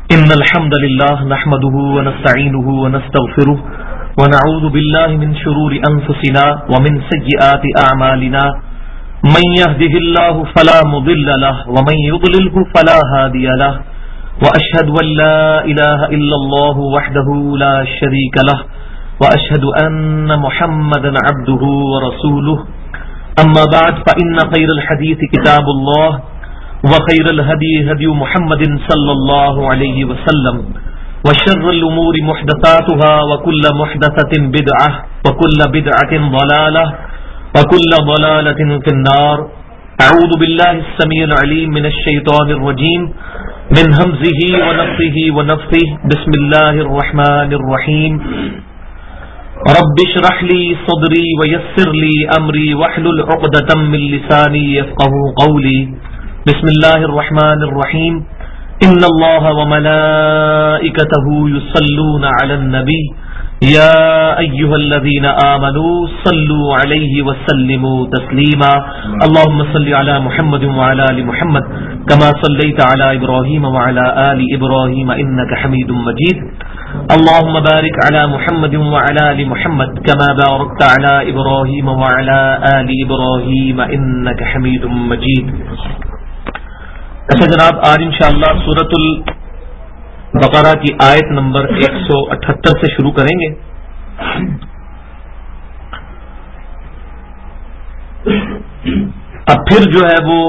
إن الحمد لله نحمده ونستعينه ونستغفره ونعوذ بالله من شرور أنفسنا ومن سيئات أعمالنا من يهده الله فلا مضل له ومن يضلله فلا هادي له وأشهد أن لا إله إلا الله وحده لا شريك له وأشهد أن محمدا عبده ورسوله أما بعد فإن خير الحديث كتاب الله وخير الهدي هدي محمد صلى الله عليه وسلم وشر الأمور محدثاتها وكل محدثة بدعة وكل بدعة ضلالة وكل ضلالة في النار. أعوذ بالله السميع العليم من الشيطان الرجيم من همزه ونفثه ونفثه. بسم الله الرحمن الرحيم. رب اشرح لي صدري ويسر لي أمري واحلل عقدة من لساني يفقهوا قولي. بسم الله الرحمن الرحيم. إن الله وملائكته يصلون على النبي يا أيها الذين آمنوا صلوا عليه وسلموا تسليما. اللهم صل على محمد وعلى آل محمد كما صليت على إبراهيم وعلى آل إبراهيم إنك حميد مجيد. اللهم بارك على محمد وعلى آل محمد كما باركت على إبراهيم وعلى آل إبراهيم إنك حميد مجيد. اچھا جناب، آج انشاءاللہ سورۃ البقرہ کی آیت نمبر 178 سے شروع کریں گے. اب پھر جو ہے وہ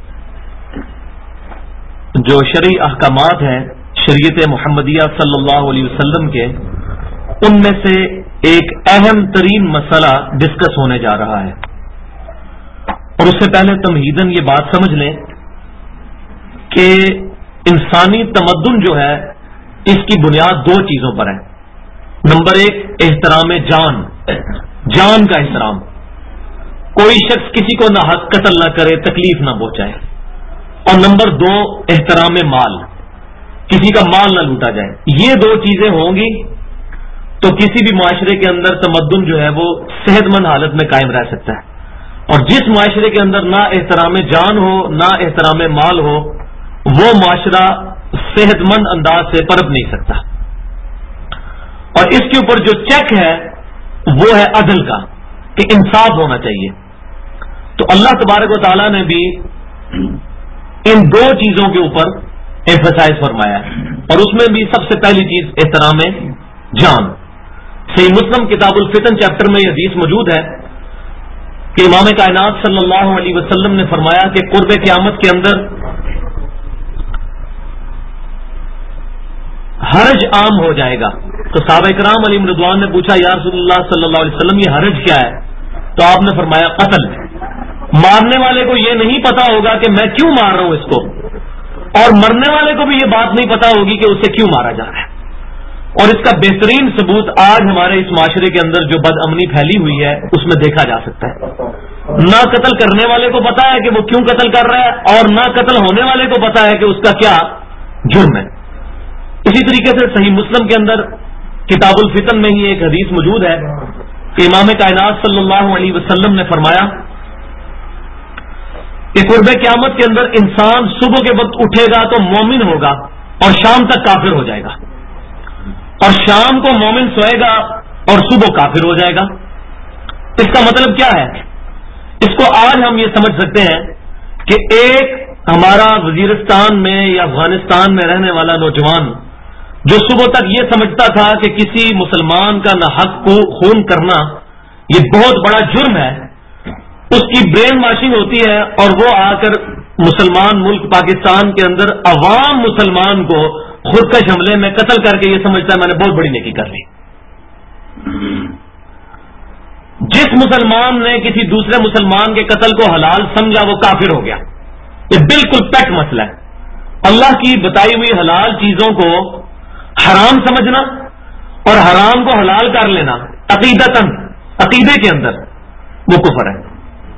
جو شرعی احکامات ہیں شریعت محمدیہ صلی اللہ علیہ وسلم کے، ان میں سے ایک اہم ترین مسئلہ ڈسکس ہونے جا رہا ہے. اور اس سے پہلے تمہیداً یہ بات سمجھ لیں کہ انسانی تمدن جو ہے اس کی بنیاد دو چیزوں پر ہے. نمبر ایک، احترام جان کا احترام. کوئی شخص کسی کو نہ حق قتل نہ کرے، تکلیف نہ پہنچائے. اور نمبر دو، احترام مال، کسی کا مال نہ لوٹا جائے. یہ دو چیزیں ہوں گی تو کسی بھی معاشرے کے اندر تمدن جو ہے وہ صحت مند حالت میں قائم رہ سکتا ہے. اور جس معاشرے کے اندر نہ احترام جان ہو نہ احترام مال ہو، وہ معاشرہ صحت مند انداز سے پنپ نہیں سکتا. اور اس کے اوپر جو چیک ہے وہ ہے عدل کا، کہ انصاف ہونا چاہیے. تو اللہ تبارک و تعالیٰ نے بھی ان دو چیزوں کے اوپر ایمفسائز فرمایا ہے، اور اس میں بھی سب سے پہلی چیز احترام جان. صحیح مسلم کتاب الفتن چیپٹر میں یہ حدیث موجود ہے کہ امام کائنات صلی اللہ علیہ وسلم نے فرمایا کہ قرب قیامت کے اندر حرج عام ہو جائے گا. تو صحابہ کرام علیہم رضوان نے پوچھا، یا رسول اللہ صلی اللہ علیہ وسلم یہ حرج کیا ہے؟ تو آپ نے فرمایا قتل. مارنے والے کو یہ نہیں پتا ہوگا کہ میں کیوں مار رہا ہوں اس کو، اور مرنے والے کو بھی یہ بات نہیں پتا ہوگی کہ اسے کیوں مارا جا رہا ہے. اور اس کا بہترین ثبوت آج ہمارے اس معاشرے کے اندر جو بد امنی پھیلی ہوئی ہے اس میں دیکھا جا سکتا ہے. نہ قتل کرنے والے کو پتا ہے کہ وہ کیوں قتل کر رہا ہے، اور نہ قتل ہونے والے کو پتا ہے کہ اس کا کیا جرم ہے. اسی طریقے سے صحیح مسلم کے اندر کتاب الفتن میں ہی ایک حدیث موجود ہے کہ امام کائنات صلی اللہ علیہ وسلم نے فرمایا کہ قرب قیامت کے اندر انسان صبح کے وقت اٹھے گا تو مومن ہوگا اور شام تک کافر ہو جائے گا، اور شام کو مومن سوئے گا اور صبح کافر ہو جائے گا. اس کا مطلب کیا ہے؟ اس کو آج ہم یہ سمجھ سکتے ہیں کہ ایک ہمارا وزیرستان میں یا افغانستان میں رہنے والا نوجوان جو صبح تک یہ سمجھتا تھا کہ کسی مسلمان کا ناحق کو خون کرنا یہ بہت بڑا جرم ہے، اس کی برین واشنگ ہوتی ہے، اور وہ آ کر مسلمان ملک پاکستان کے اندر عوام مسلمان کو خودکش حملے میں قتل کر کے یہ سمجھتا ہے میں نے بہت بڑی نیکی کر لی. جس مسلمان نے کسی دوسرے مسلمان کے قتل کو حلال سمجھا وہ کافر ہو گیا. یہ بالکل پیٹ مسئلہ ہے. اللہ کی بتائی ہوئی حلال چیزوں کو حرام سمجھنا اور حرام کو حلال کر لینا عقیدے کے اندر وہ کفر ہے.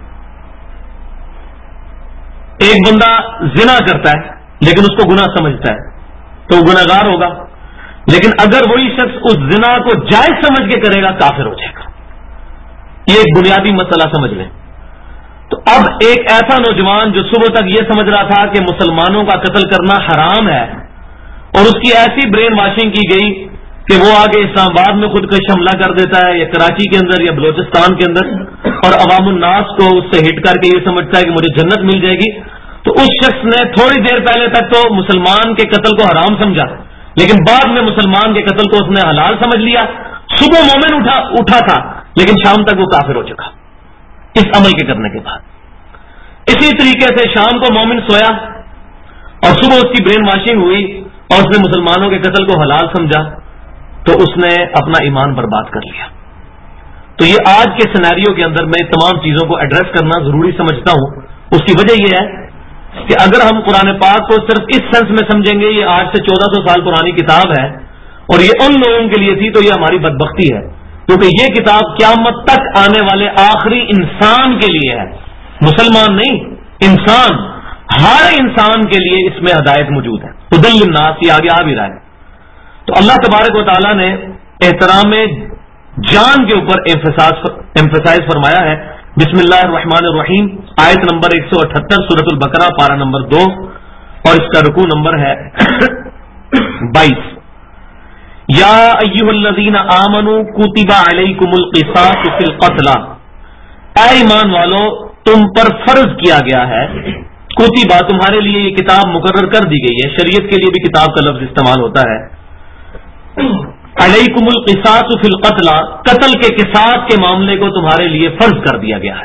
ایک بندہ زنا کرتا ہے لیکن اس کو گناہ سمجھتا ہے تو وہ گناہگار ہوگا، لیکن اگر وہی شخص اس زنا کو جائز سمجھ کے کرے گا کافر ہو جائے گا. یہ ایک بنیادی مسئلہ سمجھ لیں. تو اب ایک ایسا نوجوان جو صبح تک یہ سمجھ رہا تھا کہ مسلمانوں کا قتل کرنا حرام ہے، اور اس کی ایسی برین واشنگ کی گئی کہ وہ آگے اسلام آباد میں خودکش حملہ کر دیتا ہے، یا کراچی کے اندر یا بلوچستان کے اندر، اور عوام الناس کو اس سے ہٹ کر کے یہ سمجھتا ہے کہ مجھے جنت مل جائے گی. تو اس شخص نے تھوڑی دیر پہلے تک تو مسلمان کے قتل کو حرام سمجھا، لیکن بعد میں مسلمان کے قتل کو اس نے حلال سمجھ لیا. صبح مومن اٹھا تھا، لیکن شام تک وہ کافر ہو چکا اس عمل کے کرنے کے بعد. اسی طریقے سے شام کو مومن سویا اور صبح اس کی برین واشنگ ہوئی اور اس نے مسلمانوں کے قتل کو حلال سمجھا، تو اس نے اپنا ایمان برباد کر لیا. تو یہ آج کے سینیریو کے اندر میں تمام چیزوں کو ایڈریس کرنا ضروری سمجھتا ہوں. اس کی وجہ یہ ہے کہ اگر ہم قرآن پاک کو صرف اس سینس میں سمجھیں گے یہ آج سے 1400 سال پرانی کتاب ہے اور یہ ان لوگوں کے لیے تھی، تو یہ ہماری بدبختی ہے، کیونکہ یہ کتاب قیامت تک آنے والے آخری انسان کے لیے ہے، مسلمان نہیں، انسان، ہر انسان کے لیے اس میں ہدایت موجود ہے. ہدی للناس، یہ آگے آ بھی رہا ہے. تو اللہ تبارک و تعالیٰ نے احترام جان کے اوپر ایمفسائز فرمایا ہے. بسم اللہ الرحمن الرحیم، آیت نمبر 178 سورۃ البقرہ، پارہ نمبر 2، اور اس کا رکوع نمبر ہے 22. یا ایھا الذین آمنوا کتب علیکم القصاص فی القتل، اے ایمان والو تم پر فرض کیا گیا ہے، کتبہ تمہارے لیے یہ کتاب مقرر کر دی گئی ہے. شریعت کے لیے بھی کتاب کا لفظ استعمال ہوتا ہے. علیکم القصاص فی القتل، قتل کے قصاص کے معاملے کو تمہارے لیے فرض کر دیا گیا ہے.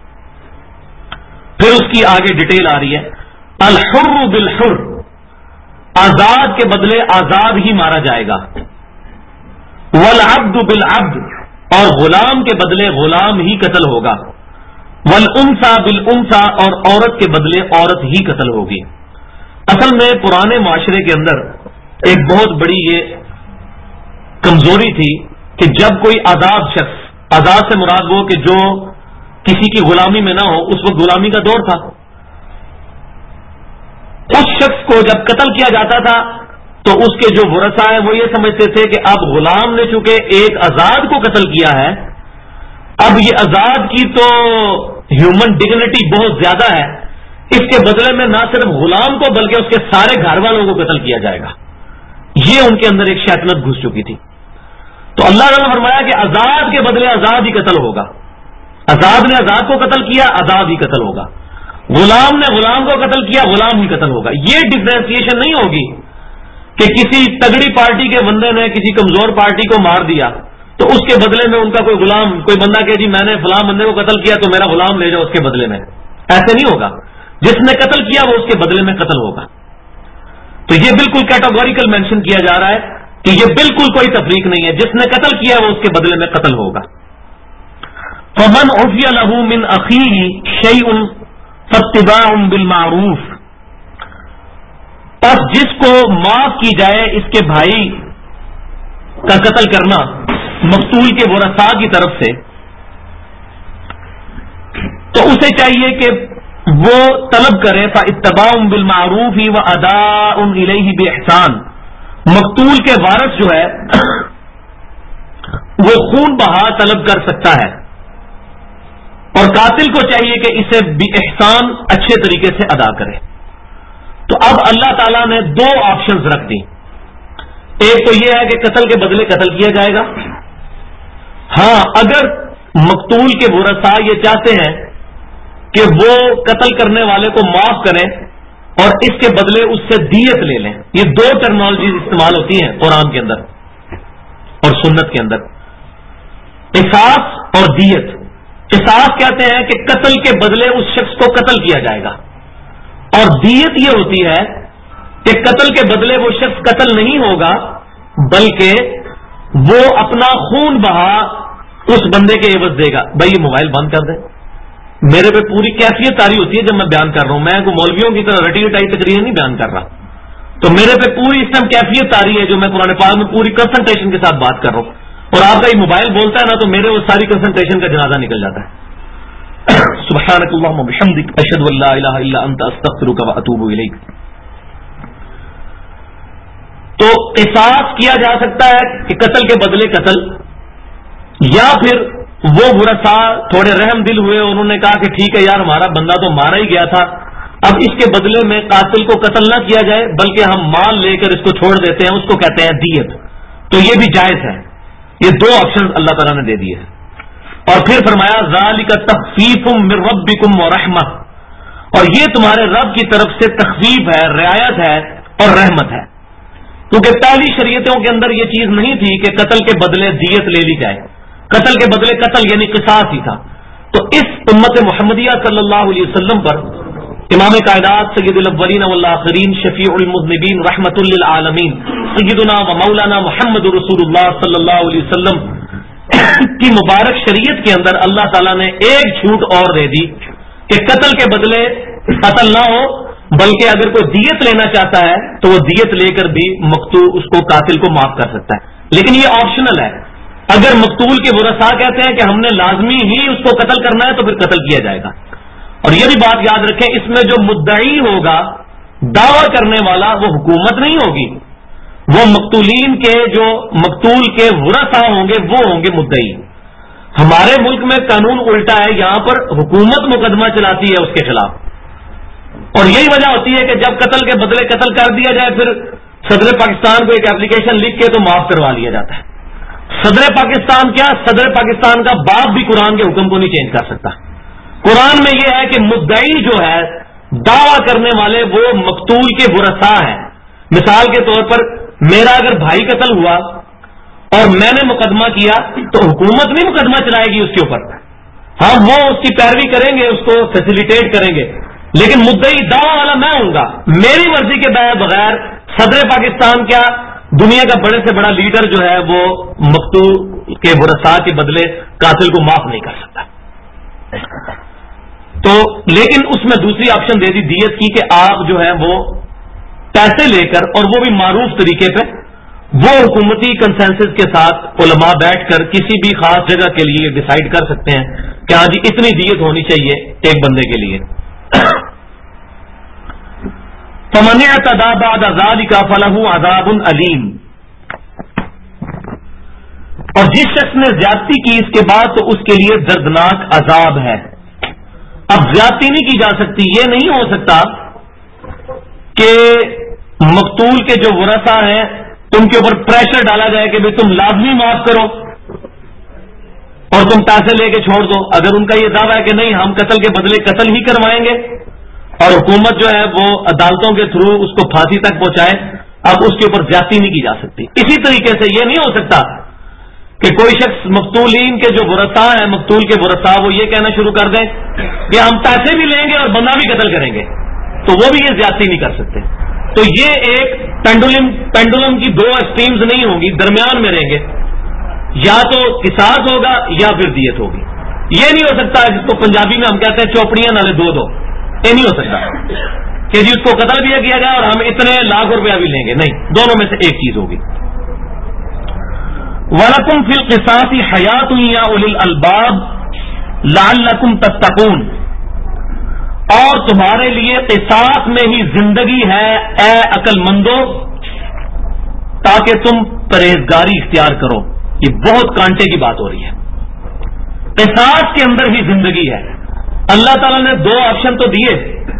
پھر اس کی آگے ڈیٹیل آ رہی ہے. الحر بالحر، آزاد کے بدلے آزاد ہی مارا جائے گا. والعبد بالعبد، اور غلام کے بدلے غلام ہی قتل ہوگا. والانثى بالانثى، اور عورت کے بدلے عورت ہی قتل ہوگی. اصل میں پرانے معاشرے کے اندر ایک بہت بڑی یہ کمزوری تھی کہ جب کوئی آزاد شخص، آزاد سے مراد وہ کہ جو کسی کی غلامی میں نہ ہو، اس وقت غلامی کا دور تھا، اس شخص کو جب قتل کیا جاتا تھا تو اس کے جو ورثاء ہیں وہ یہ سمجھتے تھے کہ اب غلام نے چونکہ ایک آزاد کو قتل کیا ہے، اب یہ آزاد کی تو ہیومن ڈگنیٹی بہت زیادہ ہے، اس کے بدلے میں نہ صرف غلام کو بلکہ اس کے سارے گھر والوں کو قتل کیا جائے گا. یہ ان کے اندر ایک شیطنت گھس چکی تھی. تو اللہ نے فرمایا کہ آزاد کے بدلے آزاد ہی قتل ہوگا. آزاد نے آزاد کو قتل کیا، آزاد ہی قتل ہوگا. غلام نے غلام کو قتل کیا، غلام ہی قتل ہوگا. یہ ڈفرینسیشن نہیں ہوگی کہ کسی تگڑی پارٹی کے بندے نے کسی کمزور پارٹی کو مار دیا تو اس کے بدلے میں ان کا کوئی غلام، کوئی بندہ کہ جی میں نے فلاں بندے کو قتل کیا تو میرا غلام لے جاؤ اس کے بدلے میں. ایسے نہیں ہوگا. جس نے قتل کیا وہ اس کے بدلے میں قتل ہوگا. تو یہ بالکل کیٹاگوریکل مینشن کیا جا رہا ہے کہ یہ بالکل کوئی تفریق نہیں ہے، جس نے قتل کیا وہ اس کے بدلے میں قتل ہوگا. فمن عفی له من اخیہ شیء فاتباع بالمعروف، پس جس کو معاف کی جائے اس کے بھائی کا قتل کرنا مقتول کے ورثاء کی طرف سے، تو اسے چاہیے کہ وہ طلب کرے فاتباع بالمعروف واداء الیہ باحسان. مقتول کے وارث جو ہے وہ خون بہا طلب کر سکتا ہے، اور قاتل کو چاہیے کہ اسے باحسان اچھے طریقے سے ادا کرے. تو اب اللہ تعالیٰ نے دو آپشنز رکھ دی. ایک تو یہ ہے کہ قتل کے بدلے قتل کیا جائے گا. ہاں، اگر مقتول کے ورثاء یہ چاہتے ہیں کہ وہ قتل کرنے والے کو معاف کریں اور اس کے بدلے اس سے دیت لے لیں. یہ دو ٹرمینالوجیز استعمال ہوتی ہیں قرآن کے اندر اور سنت کے اندر، قصاص اور دیت. قصاص کہتے ہیں کہ قتل کے بدلے اس شخص کو قتل کیا جائے گا، اور دیت یہ ہوتی ہے کہ قتل کے بدلے وہ شخص قتل نہیں ہوگا بلکہ وہ اپنا خون بہا اس بندے کے عوض دے گا. بھائی یہ موبائل بند کر دیں، میرے پہ پوری کیفیت تاری ہوتی ہے جب میں بیان کر رہا ہوں. میں کوئی مولویوں کی طرح رٹی رٹائی تقریر نہیں بیان کر رہا، تو میرے پہ پوری اس ٹائم کیفیت تاری ہے جو میں قرآن پاک میں پوری کنسنٹریشن کے ساتھ بات کر رہا ہوں. اور آپ کا یہ موبائل بولتا ہے نا تو میرے وہ ساری کنسنٹریشن کا جنازہ نکل جاتا ہے. سبحانک اللہم وبحمدک، اشہد ان لا الہ الا انت، استغفرک واتوب الیک. تو قصاص کیا جا سکتا ہے کہ قتل کے بدلے قتل، یا پھر وہ ورثاء تھوڑے رحم دل ہوئے، انہوں نے کہا کہ ٹھیک ہے یار ہمارا بندہ تو مارا ہی گیا تھا، اب اس کے بدلے میں قاتل کو قتل نہ کیا جائے بلکہ ہم مال لے کر اس کو چھوڑ دیتے ہیں، اس کو کہتے ہیں دیت، تو یہ بھی جائز ہے۔ یہ دو آپشن اللہ تعالیٰ نے دے دیے ہیں۔ اور پھر فرمایا ذالک تخفیف من ربکم ورحمہ، اور یہ تمہارے رب کی طرف سے تخفیف ہے، رعایت ہے اور رحمت ہے، کیونکہ پہلی شریعتوں کے اندر یہ چیز نہیں تھی کہ قتل کے بدلے دیت لے لی جائے، قتل کے بدلے قتل یعنی قصاص ہی تھا۔ تو اس امت محمدیہ صلی اللہ علیہ وسلم پر امام کائنات سید الاولین والآخرین شفیع المذنبین رحمت للعالمین سیدنا و مولانا محمد رسول اللہ صلی اللہ علیہ وسلم کی مبارک شریعت کے اندر اللہ تعالیٰ نے ایک چھوٹ اور دے دی کہ قتل کے بدلے قتل نہ ہو، بلکہ اگر کوئی دیت لینا چاہتا ہے تو وہ دیت لے کر بھی مقتول اس کو قاتل کو معاف کر سکتا ہے، لیکن یہ آپشنل ہے۔ اگر مقتول کے ورثاء کہتے ہیں کہ ہم نے لازمی ہی اس کو قتل کرنا ہے تو پھر قتل کیا جائے گا۔ اور یہ بھی بات یاد رکھیں، اس میں جو مدعی ہوگا، دعویٰ کرنے والا، وہ حکومت نہیں ہوگی، وہ مقتولین کے جو مقتول کے ورثاء ہوں گے وہ ہوں گے مدعی۔ ہمارے ملک میں قانون الٹا ہے، یہاں پر حکومت مقدمہ چلاتی ہے اس کے خلاف، اور یہی وجہ ہوتی ہے کہ جب قتل کے بدلے قتل کر دیا جائے پھر صدر پاکستان کو ایک اپلیکیشن لکھ کے تو معاف کروا لیا جاتا ہے۔ صدر پاکستان کیا، صدر پاکستان کا باپ بھی قرآن کے حکم کو نہیں چینج کر سکتا۔ قرآن میں یہ ہے کہ مدعی جو ہے، دعویٰ کرنے والے، وہ مقتول کے ورثاء ہیں۔ مثال کے طور پر میرا اگر بھائی قتل ہوا اور میں نے مقدمہ کیا تو حکومت نہیں مقدمہ چلائے گی اس کے اوپر، ہاں وہ اس کی پیروی کریں گے، اس کو فیسیلیٹیٹ کریں گے، لیکن مدعی دعویٰ والا میں ہوں گا۔ میری مرضی کے بغیر صدر پاکستان کیا، دنیا کا بڑے سے بڑا لیڈر جو ہے وہ مقتول کے ورثاء کے بدلے قاتل کو معاف نہیں کر سکتا۔ تو لیکن اس میں دوسری آپشن دے دی دیت کی کہ آپ جو ہے وہ پیسے لے کر، اور وہ بھی معروف طریقے پہ، وہ حکومتی کنسنسس کے ساتھ علماء بیٹھ کر کسی بھی خاص جگہ کے لیے ڈیسائیڈ کر سکتے ہیں کہ ہاں جی اتنی دیت ہونی چاہیے ایک بندے کے لیے۔ فمن اعتدى بعد ذلك فله عذاب علیم، اور جس شخص نے زیادتی کی اس کے بعد تو اس کے لیے دردناک عذاب ہے۔ اب زیادتی نہیں کی جا سکتی، یہ نہیں ہو سکتا کہ مقتول کے جو ورثاء ہیں ان کے اوپر پریشر ڈالا جائے کہ بھئی تم لازمی معاف کرو اور تم پیسے لے کے چھوڑ دو۔ اگر ان کا یہ دعویٰ ہے کہ نہیں ہم قتل کے بدلے قتل ہی کروائیں گے، اور حکومت جو ہے وہ عدالتوں کے تھرو اس کو پھانسی تک پہنچائے، اب اس کے اوپر زیادتی نہیں کی جا سکتی۔ اسی طریقے سے یہ نہیں ہو سکتا کہ کوئی شخص مقتولین کے جو ورثاء ہیں، مقتول کے ورثاء، وہ یہ کہنا شروع کر دیں کہ ہم پیسے بھی لیں گے اور بندہ بھی قتل کریں گے، تو وہ بھی یہ زیادتی نہیں کر سکتے۔ تو یہ ایک پینڈولم کی دو ایکسٹریمز نہیں ہوں گی، درمیان میں رہیں گے، یا تو قصاص ہوگا یا پھر دیت ہوگی۔ یہ نہیں ہو سکتا جس کو پنجابی میں ہم کہتے ہیں چوپڑیاں نالے دو دو، یہ نہیں ہو سکتا کہ جی اس کو قتل بھی کیا جائے اور ہم اتنے لاکھ روپیہ بھی لیں گے، نہیں، دونوں میں سے ایک چیز ہوگی۔ وَلَكُمْ فِي الْقِصَاصِ حَيَاةٌ يَا أُولِي الْأَلْبَابِ لَعَلَّكُمْ تَتَّقُونَ، اور تمہارے لیے قصاص میں ہی زندگی ہے اے عقل مندو، تاکہ تم پرہیزگاری اختیار کرو۔ یہ بہت کانٹے کی بات ہو رہی ہے، قصاص کے اندر ہی زندگی ہے۔ اللہ تعالیٰ نے دو آپشن تو دیے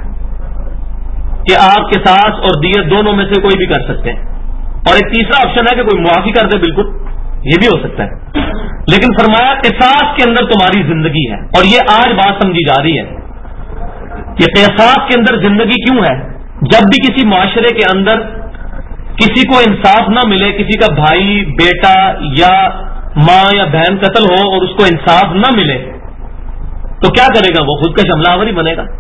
کہ آپ قصاص اور دیت دونوں میں سے کوئی بھی کر سکتے ہیں، اور ایک تیسرا آپشن ہے کہ کوئی معافی کر دے، بالکل یہ بھی ہو سکتا ہے، لیکن فرمایا قصاص کے اندر تمہاری زندگی ہے۔ اور یہ آج بات سمجھی جا رہی ہے کہ قصاص کے اندر زندگی کیوں ہے؟ جب بھی کسی معاشرے کے اندر کسی کو انصاف نہ ملے، کسی کا بھائی، بیٹا یا ماں یا بہن قتل ہو اور اس کو انصاف نہ ملے تو کیا کرے گا؟ وہ خود کا حملہ آور ہی بنے گا۔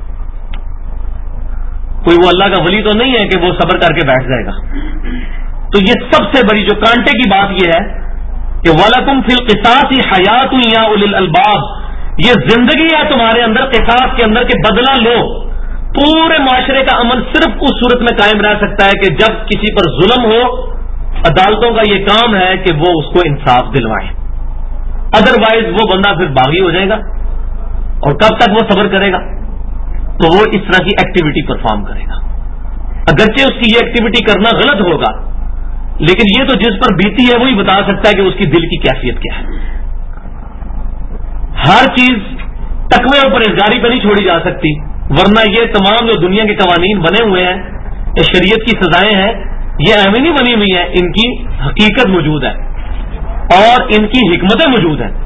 کوئی وہ اللہ کا ولی تو نہیں ہے کہ وہ صبر کر کے بیٹھ جائے گا۔ تو یہ سب سے بڑی جو کانٹے کی بات یہ ہے کہ وَلَكُمْ فِي الْقِصَاصِ حَيَاةٌ يَا أُولِي الْأَلْبَابِ، یہ زندگی ہے تمہارے اندر قصاص کے اندر کہ بدلہ لو۔ پورے معاشرے کا امن صرف اس صورت میں قائم رہ سکتا ہے کہ جب کسی پر ظلم ہو، عدالتوں کا یہ کام ہے کہ وہ اس کو انصاف دلوائیں، ادروائز وہ بندہ پھر باغی ہو جائے گا، اور کب تک وہ صبر کرے گا؟ تو وہ اس طرح کی ایکٹیویٹی پرفارم کرے گا، اگرچہ اس کی یہ ایکٹیویٹی کرنا غلط ہوگا، لیکن یہ تو جس پر بیتی ہے وہی بتا سکتا ہے کہ اس کی دل کی کیفیت کیا ہے۔ ہر چیز تقوی اور پرہیزگاری پہ نہیں چھوڑی جا سکتی، ورنہ یہ تمام جو دنیا کے قوانین بنے ہوئے ہیں، یہ شریعت کی سزائیں ہیں، یہ ایویں نہیں بنی ہوئی ہیں، ان کی حقیقت موجود ہے اور ان کی حکمتیں موجود ہیں.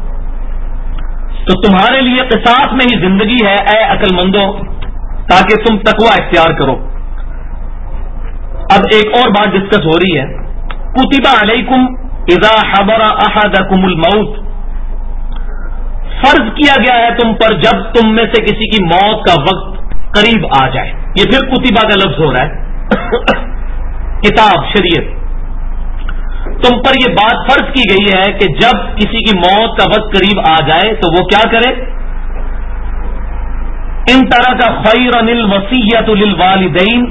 تو تمہارے لیے قصاص میں ہی زندگی ہے اے عقل مندوں، تاکہ تم تقوی اختیار کرو. اب ایک اور بات ڈسکس ہو رہی ہے، کتب علیکم اذا حضر احدکم الموت، فرض کیا گیا ہے تم پر جب تم میں سے کسی کی موت کا وقت قریب آ جائے. یہ پھر کتبہ کا لفظ ہو رہا ہے. کتاب شریعت، تم پر یہ بات فرض کی گئی ہے کہ جب کسی کی موت کا وقت قریب آ جائے تو وہ کیا کرے. ان طرح کا خیرا الوصیۃ للوالدین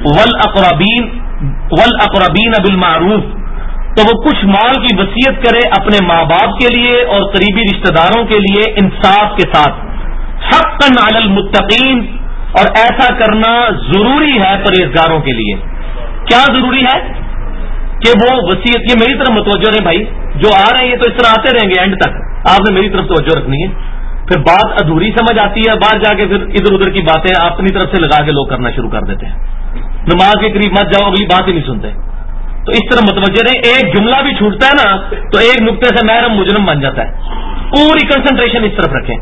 والاقربین بالمعروف، تو وہ کچھ مال کی وصیت کرے اپنے ماں باپ کے لیے اور قریبی رشتہ داروں کے لیے انصاف کے ساتھ. حقا علی المتقین، اور ایسا کرنا ضروری ہے پرہیزگاروں کے لیے. کیا ضروری ہے کہ وہ وصیت، یہ میری طرف متوجہ رہے بھائی، جو آ رہے ہیں یہ تو اس طرح آتے رہیں گے اینڈ تک، آپ نے میری طرف توجہ رکھنی ہے. پھر بات ادھوری سمجھ آتی ہے، باہر جا کے پھر ادھر ادھر کی باتیں اپنی طرف سے لگا کے لوگ کرنا شروع کر دیتے ہیں. نماز کے قریب مت جاؤ، اگلی بات ہی نہیں سنتے. تو اس طرح متوجہ رہیں، ایک جملہ بھی چھوٹتا ہے نا تو ایک نقطے سے محرم مجرم بن جاتا ہے. پوری کنسنٹریشن اس طرف رکھیں.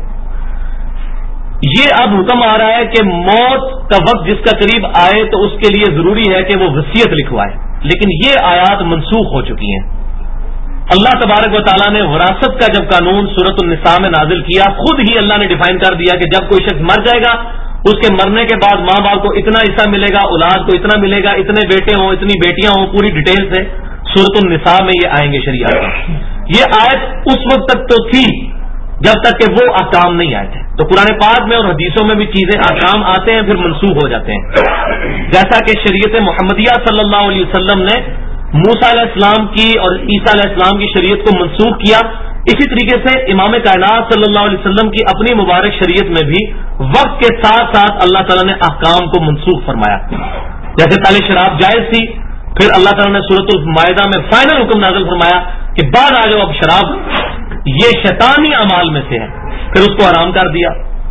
یہ اب حکم آ رہا ہے کہ موت کا وقت جس کا قریب آئے تو اس کے لیے ضروری ہے کہ وہ وصیت لکھوائے. لیکن یہ آیات منسوخ ہو چکی ہیں. اللہ تبارک و تعالیٰ نے وراثت کا جب قانون سورۃ النساء میں نازل کیا، خود ہی اللہ نے ڈیفائن کر دیا کہ جب کوئی شخص مر جائے گا، اس کے مرنے کے بعد ماں باپ کو اتنا حصہ ملے گا، اولاد کو اتنا ملے گا، اتنے بیٹے ہوں، اتنی بیٹیاں ہوں، پوری ڈیٹیل سے سورۃ النساء میں یہ آئیں گے شریعت میں. یہ آیت اس وقت تک تو تھی جب تک کہ وہ احکام نہیں آئے تھے. تو قرآن پاک میں اور حدیثوں میں بھی چیزیں احکام آتے ہیں پھر منسوخ ہو جاتے ہیں. جیسا کہ شریعت محمدیہ صلی اللہ علیہ وسلم نے موسیٰ علیہ السلام کی اور عیسیٰ علیہ السلام کی شریعت کو منسوخ کیا، اسی طریقے سے امام کائنات صلی اللہ علیہ وسلم کی اپنی مبارک شریعت میں بھی وقت کے ساتھ ساتھ اللہ تعالیٰ نے احکام کو منسوخ فرمایا. جیسے پہلے شراب جائز تھی، پھر اللہ تعالیٰ نے سورۃ المائدہ میں فائنل حکم نازل فرمایا کہ بعد آ جاؤ، اب شراب یہ شیطانی اعمال میں سے ہے، پھر اس کو حرام کر دیا.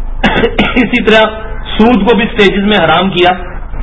اسی طرح سود کو بھی سٹیجز میں حرام کیا.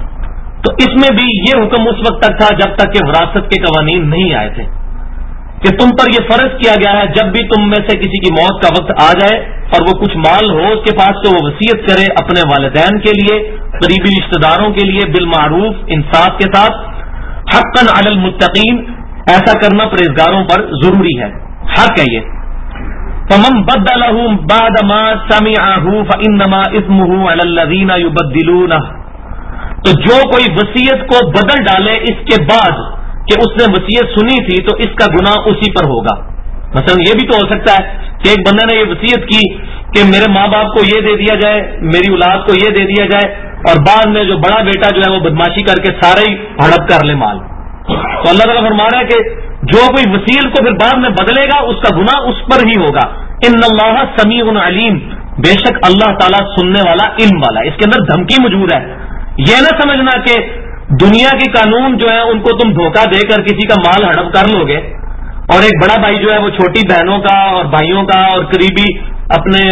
تو اس میں بھی یہ حکم اس وقت تک تھا جب تک کہ وراثت کے قوانین نہیں آئے تھے کہ تم پر یہ فرض کیا گیا ہے جب بھی تم میں سے کسی کی موت کا وقت آ جائے اور وہ کچھ مال ہو اس کے پاس تو وہ وصیت کرے اپنے والدین کے لیے، قریبی رشتہ داروں کے لیے، بالمعروف، انصاف کے ساتھ. حقا علی المتقین، ایسا کرنا پرہیزگاروں پر ضروری ہے، حق ہے یہ. فمن بدلہ بعد ما سمعہ فانما اثمہ علی الذین یبدلونہ، تو جو کوئی وصیت کو بدل ڈالے اس کے بعد کہ اس نے وصیت سنی تھی تو اس کا گناہ اسی پر ہوگا. مثلا یہ بھی تو ہو سکتا ہے کہ ایک بندے نے یہ وصیت کی کہ میرے ماں باپ کو یہ دے دیا جائے، میری اولاد کو یہ دے دیا جائے، اور بعد میں جو بڑا بیٹا جو ہے وہ بدماشی کر کے سارے ہی ہڑپ کر لے مال. تو اللہ تعالیٰ فرما رہا ہے کہ جو کوئی وصیت کو پھر بعد میں بدلے گا اس کا گناہ اس پر ہی ہوگا. ان اللہ سمیع علیم، بے شک اللہ تعالیٰ سننے والا، علم والا. اس کے اندر دھمکی موجود ہے. یہ نہ سمجھنا کہ دنیا کے قانون جو ہے ان کو تم دھوکہ دے کر کسی کا مال ہڑپ کر لو گے، اور ایک بڑا بھائی جو ہے وہ چھوٹی بہنوں کا اور بھائیوں کا اور قریبی اپنے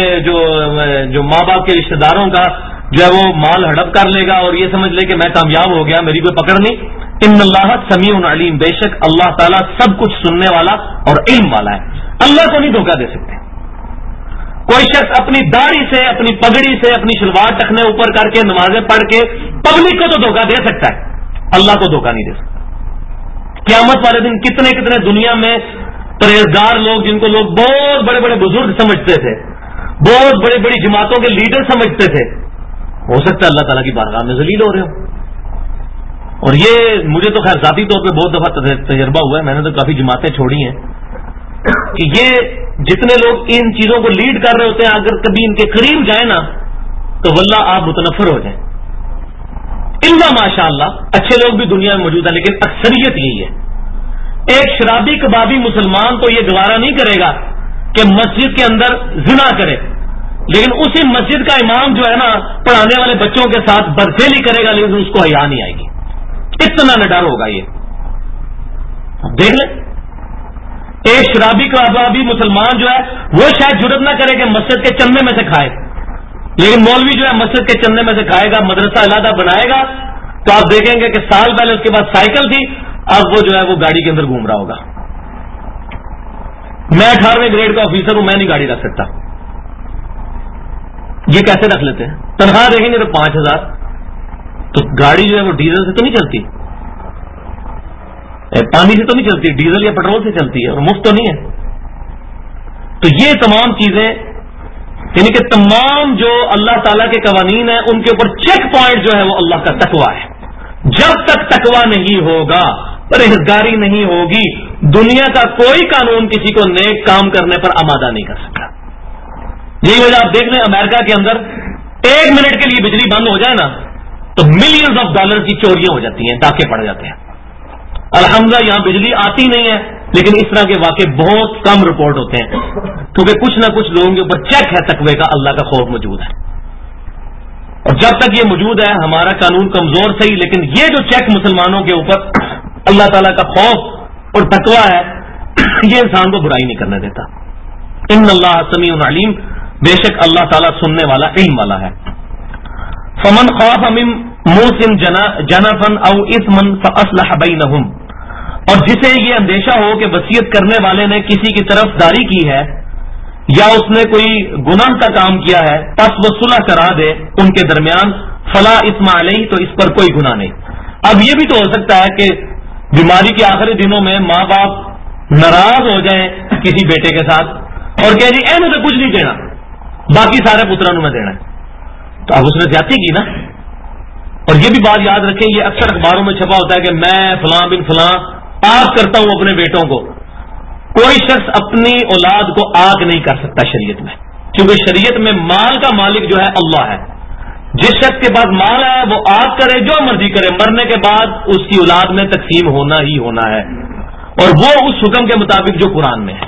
جو ماں باپ کے رشتہ داروں کا جو ہے وہ مال ہڑپ کر لے گا اور یہ سمجھ لے کہ میں کامیاب ہو گیا، میری کوئی پکڑ نہیں. ان اللہ سمیع علیم، بے شک اللہ تعالیٰ سب کچھ سننے والا اور علم والا ہے. اللہ کو نہیں دھوکہ دے سکتے. کوئی شخص اپنی داڑھی سے، اپنی پگڑی سے، اپنی شلوار ٹخنے اوپر کر کے نمازیں پڑھ کے پبلک کو تو دھوکہ دے سکتا ہے، اللہ کو دھوکہ نہیں دے سکتا. قیامت والے دن کتنے کتنے دنیا میں پرہیزگار لوگ، جن کو لوگ بہت بڑے بڑے بزرگ سمجھتے تھے، بہت بڑی بڑی جماعتوں کے لیڈر سمجھتے تھے، ہو سکتا ہے اللہ تعالیٰ کی بارگاہ میں ذلیل ہو رہے ہو. اور یہ مجھے تو خیر ذاتی طور پہ بہت دفعہ تجربہ ہوا ہے، میں نے تو کافی جماعتیں چھوڑی ہیں کہ یہ جتنے لوگ ان چیزوں کو لیڈ کر رہے ہوتے ہیں اگر کبھی ان کے قریب جائیں نا تو واللہ آپ متنفر ہو جائیں. الا ماشاء اللہ اچھے لوگ بھی دنیا میں موجود ہیں، لیکن اکثریت یہی ہے. ایک شرابی کبابی مسلمان تو یہ گوارا نہیں کرے گا کہ مسجد کے اندر زنا کرے، لیکن اسی مسجد کا امام جو ہے نا پڑھانے والے بچوں کے ساتھ بدفعلی کرے گا، لیکن اس کو حیا نہیں آئے گی. اتنا نڈر ہوگا یہ. دیکھ لیں ایک شرابی کبابی مسلمان جو ہے وہ شاید جرت نہ کرے کہ مسجد کے چندے میں سے کھائے، لیکن مولوی جو ہے مسجد کے چندے میں سے کھائے گا، مدرسہ علیحدہ بنائے گا، تو آپ دیکھیں گے کہ سال پہلے اس کے پاس سائیکل تھی، اب وہ جو ہے وہ گاڑی کے اندر گھوم رہا ہوگا. میں 18ویں گریڈ کا آفیسر ہوں، میں نہیں گاڑی رکھ سکتا. یہ کیسے رکھ لیتے ہیں؟ تنخواہ دیکھیں گے تو 5000. تو گاڑی جو ہے وہ ڈیزل سے تو نہیں چلتی، پانی سے تو نہیں چلتی، ڈیزل یا پیٹرول سے چلتی ہے، اور مفت تو نہیں ہے. تو یہ تمام چیزیں، یعنی کہ تمام جو اللہ تعالیٰ کے قوانین ہیں ان کے اوپر چیک پوائنٹ جو ہے وہ اللہ کا تقویٰ ہے. جب تک تقویٰ نہیں ہوگا، پرہیزگاری نہیں ہوگی، دنیا کا کوئی قانون کسی کو نیک کام کرنے پر آمادہ نہیں کر سکتا. یہی وجہ آپ دیکھ لیں امریکہ کے اندر 1 منٹ کے لیے بجلی بند ہو جائے نا تو ملینز آف ڈالر کی چوریاں ہو جاتی ہیں، ڈاکے پڑ جاتے ہیں. الحمدللہ یہاں بجلی آتی نہیں ہے، لیکن اس طرح کے واقعے بہت کم رپورٹ ہوتے ہیں، کیونکہ کچھ نہ کچھ لوگوں کے اوپر چیک ہے تقوی کا، اللہ کا خوف موجود ہے. اور جب تک یہ موجود ہے ہمارا قانون کمزور صحیح، لیکن یہ جو چیک مسلمانوں کے اوپر اللہ تعالیٰ کا خوف اور تقوی ہے، یہ انسان کو برائی نہیں کرنے دیتا. ان اللہ سمیع علیم، بے شک اللہ تعالیٰ سننے والا، علم والا ہے. فمن خاف من موص جنفا او اثما فاصلح بینہم، اور جسے یہ اندیشہ ہو کہ وصیت کرنے والے نے کسی کی طرف داری کی ہے یا اس نے کوئی گناہ کا کام کیا ہے، پس وہ صلح کرا دے ان کے درمیان، فلا اثم علیہ، تو اس پر کوئی گناہ نہیں. اب یہ بھی تو ہو سکتا ہے کہ بیماری کے آخری دنوں میں ماں باپ ناراض ہو جائیں کسی بیٹے کے ساتھ اور کہ جی مجھے کچھ نہیں دینا، باقی سارے پتروں میں دینا ہے، تو اب اس نے زیادتی کی نا. اور یہ بھی بات یاد رکھیں، یہ اکثر اخباروں میں چھپا ہوتا ہے کہ میں فلاں بن فلاں آگ کرتا ہوں اپنے بیٹوں کو. کوئی شخص اپنی اولاد کو آگ نہیں کر سکتا شریعت میں، کیونکہ شریعت میں مال کا مالک جو ہے اللہ ہے. جس شخص کے پاس مال ہے وہ آگ کرے، جو مرضی کرے، مرنے کے بعد اس کی اولاد میں تقسیم ہونا ہی ہونا ہے، اور وہ اس حکم کے مطابق جو قرآن میں ہے.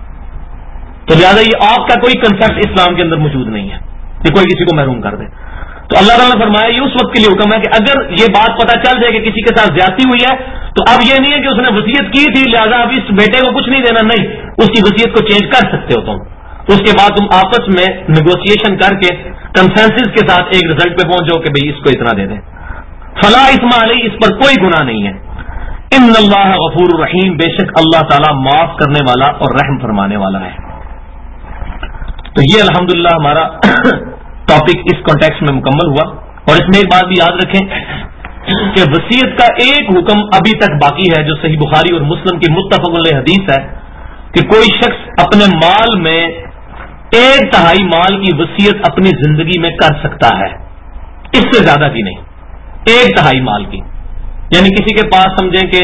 تو لہٰذا یہ آگ کا کوئی کنسیپٹ اسلام کے اندر موجود نہیں ہے کہ کوئی کسی کو محروم کر دے. تو اللہ تعالیٰ نے فرمایا یہ اس وقت کے لیے حکم ہے کہ اگر یہ بات پتہ چل جائے کہ کسی کے ساتھ زیادتی ہوئی ہے، تو اب یہ نہیں ہے کہ اس نے وصیت کی تھی لہذا اب اس بیٹے کو کچھ نہیں دینا، نہیں، اس کی وصیت کو چینج کر سکتے ہو تم. تو اس کے بعد تم آپس میں نیگوسیشن کر کے کنسنسس کے ساتھ ایک رزلٹ پہ پہنچو کہ بھئی اس کو اتنا دے دیں. فلا اثم علیہ، اس پر کوئی گناہ نہیں ہے. ان اللہ غفور الرحیم، بے شک اللہ تعالیٰ معاف کرنے والا اور رحم فرمانے والا ہے. تو یہ الحمدللہ ہمارا ٹاپک اس کانٹیکسٹ میں مکمل ہوا. اور اس میں ایک بات بھی یاد رکھیں کہ وصیت کا ایک حکم ابھی تک باقی ہے جو صحیح بخاری اور مسلم کی متفق علیہ حدیث ہے کہ کوئی شخص اپنے مال میں 1/3 مال کی وصیت اپنی زندگی میں کر سکتا ہے، اس سے زیادہ کی نہیں. 1/3 مال کی، یعنی کسی کے پاس سمجھیں کہ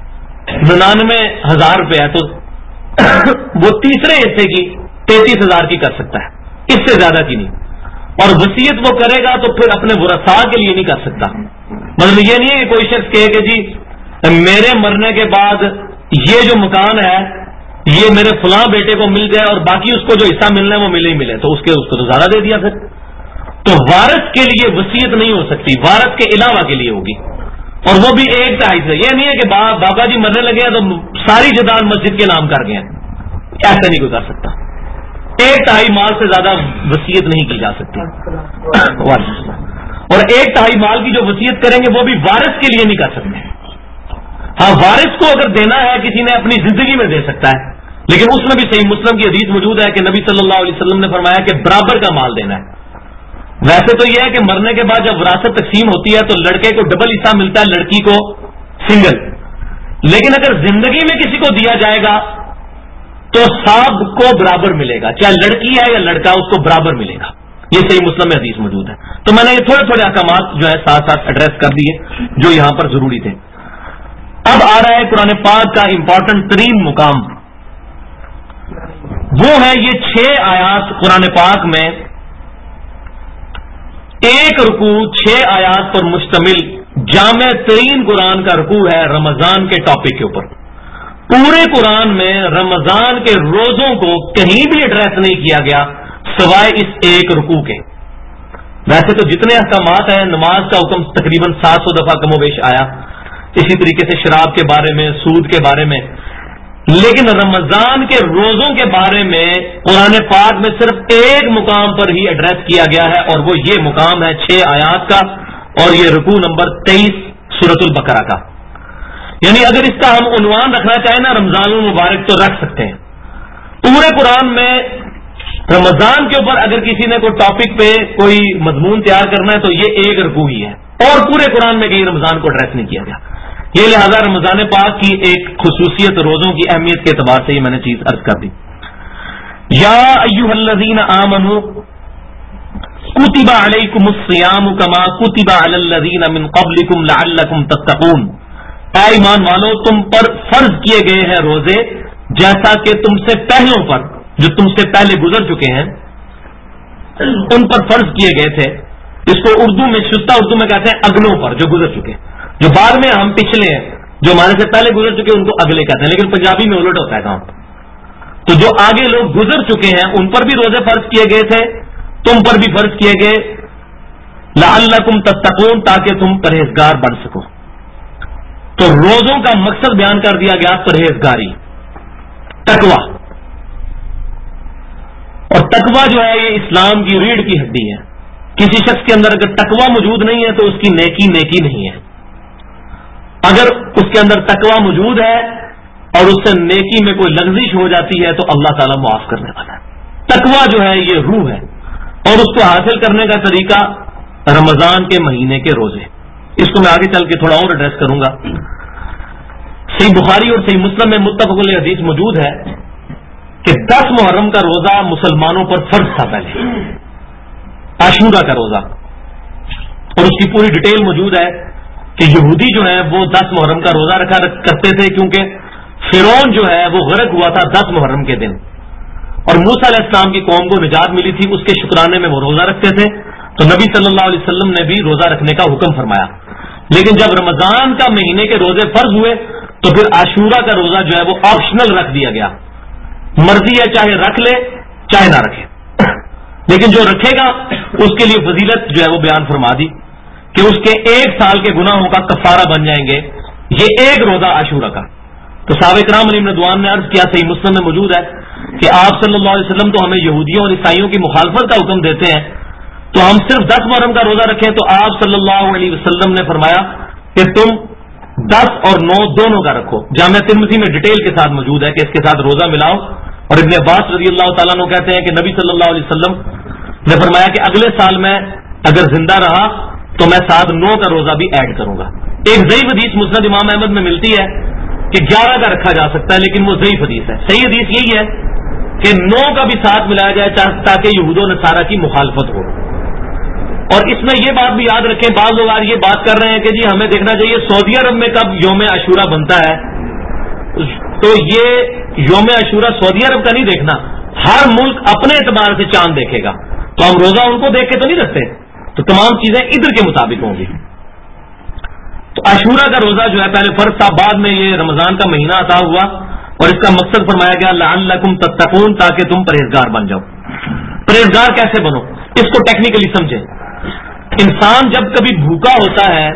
99,000 روپے ہے تو وہ تیسرے حصے کی 33,000 کی کر سکتا ہے، اس سے زیادہ کی نہیں. اور وصیت وہ کرے گا تو پھر اپنے ورثاء کے لیے نہیں کر سکتا. مطلب یہ نہیں ہے کہ کوئی شخص کہے کہ جی میرے مرنے کے بعد یہ جو مکان ہے یہ میرے فلاں بیٹے کو مل جائے اور باقی اس کو جو حصہ ملنا ہے وہ ملے ہی ملے، تو اس کو تو زیادہ دے دیا پھر. تو وارث کے لیے وصیت نہیں ہو سکتی، وارث کے علاوہ کے لیے ہوگی، اور وہ بھی 1/3 سے. یہ نہیں ہے کہ بابا جی مرنے لگے ہیں تو ساری جائیداد مسجد کے نام کر گئے، ایسا نہیں کوئی کر سکتا. 1/3 مال سے زیادہ وصیت نہیں کی جا سکتی. اور 1/3 مال کی جو وصیت کریں گے وہ بھی وارث کے لیے نہیں کر سکتے. ہاں وارث کو اگر دینا ہے کسی نے اپنی زندگی میں دے سکتا ہے، لیکن اس میں بھی صحیح مسلم کی حدیث موجود ہے کہ نبی صلی اللہ علیہ وسلم نے فرمایا کہ برابر کا مال دینا ہے. ویسے تو یہ ہے کہ مرنے کے بعد جب وراثت تقسیم ہوتی ہے تو لڑکے کو ڈبل حصہ ملتا ہے، لڑکی کو سنگل. لیکن اگر زندگی میں کسی کو دیا جائے گا تو سب کو برابر ملے گا، چاہے لڑکی ہے یا لڑکا، اس کو برابر ملے گا. یہ صحیح مسلم میں حدیث موجود ہے. تو میں نے یہ تھوڑے تھوڑے احکامات جو ہے ساتھ ساتھ ایڈریس کر دیے جو یہاں پر ضروری تھے. اب آ رہا ہے قرآن پاک کا امپورٹنٹ ترین مقام، وہ ہے یہ 6 آیات قرآن پاک میں، ایک رکوع 6 آیات پر مشتمل جامع ترین قرآن کا رکوع ہے رمضان کے ٹاپک کے اوپر. پورے قرآن میں رمضان کے روزوں کو کہیں بھی ایڈریس نہیں کیا گیا سوائے اس ایک رکوع کے. ویسے تو جتنے احکامات ہیں، نماز کا حکم تقریباً 700 دفعہ کم و بیش آیا، اسی طریقے سے شراب کے بارے میں، سود کے بارے میں، لیکن رمضان کے روزوں کے بارے میں قرآن پاک میں صرف ایک مقام پر ہی ایڈریس کیا گیا ہے، اور وہ یہ مقام ہے 6 آیات کا، اور یہ رکوع نمبر 23 سورۃ البقرہ کا۔ یعنی اگر اس کا ہم عنوان رکھنا چاہیں نا رمضان المبارک تو رکھ سکتے ہیں۔ پورے قرآن میں رمضان کے اوپر اگر کسی نے کوئی ٹاپک پہ کوئی مضمون تیار کرنا ہے تو یہ ایک رکوع ہی ہے، اور پورے قرآن میں کہیں رمضان کو ایڈریس نہیں کیا گیا۔ یہ لہذا رمضان پاک کی ایک خصوصیت روزوں کی اہمیت کے اعتبار سے یہ میں نے چیز عرض کر دی۔ یا ایھا الذین آمنوا کتب علیکم الصیام کما کتب علی الذین من قبلکم لعلکم تتقون، اے ایمان والو تم پر فرض کیے گئے ہیں روزے جیسا کہ تم سے پہلوں پر، جو تم سے پہلے گزر چکے ہیں ان پر فرض کیے گئے تھے۔ اس کو اردو میں شستہ اردو میں کہتے ہیں اگلوں پر، جو گزر چکے، جو بعد میں ہم پچھلے ہیں، جو ہمارے سے پہلے گزر چکے ان کو اگلے کہتے ہیں، لیکن پنجابی میں الٹ ہوتا ہے کام۔ تو جو آگے لوگ گزر چکے ہیں ان پر بھی روزے فرض کیے گئے تھے، تم پر بھی فرض کیے گئے، لعلکم تتقون، تاکہ تم پرہیزگار بن سکو۔ تو روزوں کا مقصد بیان کر دیا گیا، پرہیزگاری، تقوی۔ اور تقوی جو ہے یہ اسلام کی ریڑھ کی ہڈی ہے۔ کسی شخص کے اندر اگر تقوی موجود نہیں ہے تو اس کی نیکی نہیں ہے۔ اگر اس کے اندر تقوی موجود ہے اور اس سے نیکی میں کوئی لغزش ہو جاتی ہے تو اللہ تعالیٰ معاف کرنے والا ہے۔ تقوی جو ہے یہ روح ہے، اور اس کو حاصل کرنے کا طریقہ رمضان کے مہینے کے روزے۔ اس کو میں آگے چل کے تھوڑا اور ایڈریس کروں گا۔ صحیح بخاری اور صحیح مسلم میں متفق علیہ حدیث موجود ہے کہ 10 محرم کا روزہ مسلمانوں پر فرض تھا پہلے، عاشورہ کا روزہ، اور اس کی پوری ڈیٹیل موجود ہے کہ یہودی جو ہے وہ 10 محرم کا روزہ رکھا کرتے تھے، کیونکہ فرعون جو ہے وہ غرق ہوا تھا 10 محرم کے دن، اور موسیٰ علیہ السلام کی قوم کو نجات ملی تھی، اس کے شکرانے میں وہ روزہ رکھتے تھے۔ تو نبی صلی اللہ علیہ وسلم نے بھی روزہ رکھنے کا حکم فرمایا، لیکن جب رمضان کا مہینے کے روزے فرض ہوئے تو پھر عاشورہ کا روزہ جو ہے وہ آپشنل رکھ دیا گیا، مرضی ہے چاہے رکھ لے چاہے نہ رکھے، لیکن جو رکھے گا اس کے لیے فضیلت جو ہے وہ بیان فرما دی کہ اس کے 1 سال کے گناہوں کا کفارہ بن جائیں گے یہ ایک روزہ عاشورہ کا۔ تو صحابہ کرام علیہ رضوان نے عرض کیا، صحیح مسلم میں موجود ہے کہ آپ صلی اللہ علیہ وسلم تو ہمیں یہودیوں اور عیسائیوں کی مخالفت کا حکم دیتے ہیں، تو ہم صرف 10 محرم کا روزہ رکھیں؟ تو آپ صلی اللہ علیہ وسلم نے فرمایا کہ تم 10 اور 9 دونوں کا رکھو۔ جامعہ ترمذی میں ڈیٹیل کے ساتھ موجود ہے کہ اس کے ساتھ روزہ ملاؤ، اور ابن عباس رضی اللہ تعالیٰ عنہ کہتے ہیں کہ نبی صلی اللہ علیہ وسلم نے فرمایا کہ اگلے سال میں اگر زندہ رہا تو میں ساتھ 9 کا روزہ بھی ایڈ کروں گا۔ ایک ضعیف حدیث مسند امام احمد میں ملتی ہے کہ 11 کا رکھا جا سکتا ہے، لیکن وہ ضعیف حدیث ہے۔ صحیح حدیث یہی ہے کہ 9 کا بھی ساتھ ملایا جائے تاکہ یہود و نصارہ کی مخالفت ہو۔ اور اس میں یہ بات بھی یاد رکھیں، بعض لوگ آج یہ بات کر رہے ہیں کہ جی ہمیں دیکھنا چاہیے سعودی عرب میں کب یوم عاشورہ بنتا ہے، تو یہ یوم عاشورہ سعودی عرب کا نہیں دیکھنا، ہر ملک اپنے اعتبار سے چاند دیکھے گا، تو ہم روزہ ان کو دیکھ کے تو نہیں رکھتے، تو تمام چیزیں ادھر کے مطابق ہوں گی۔ تو عاشورہ کا روزہ جو ہے پہلے فرض تھا، بعد میں یہ رمضان کا مہینہ عطا ہوا، اور اس کا مقصد فرمایا گیا لعلکم تتقون، تاکہ تم پرہیزگار بن جاؤ۔ پرہیزگار کیسے بنو، اس کو ٹیکنیکلی سمجھیں۔ انسان جب کبھی بھوکا ہوتا ہے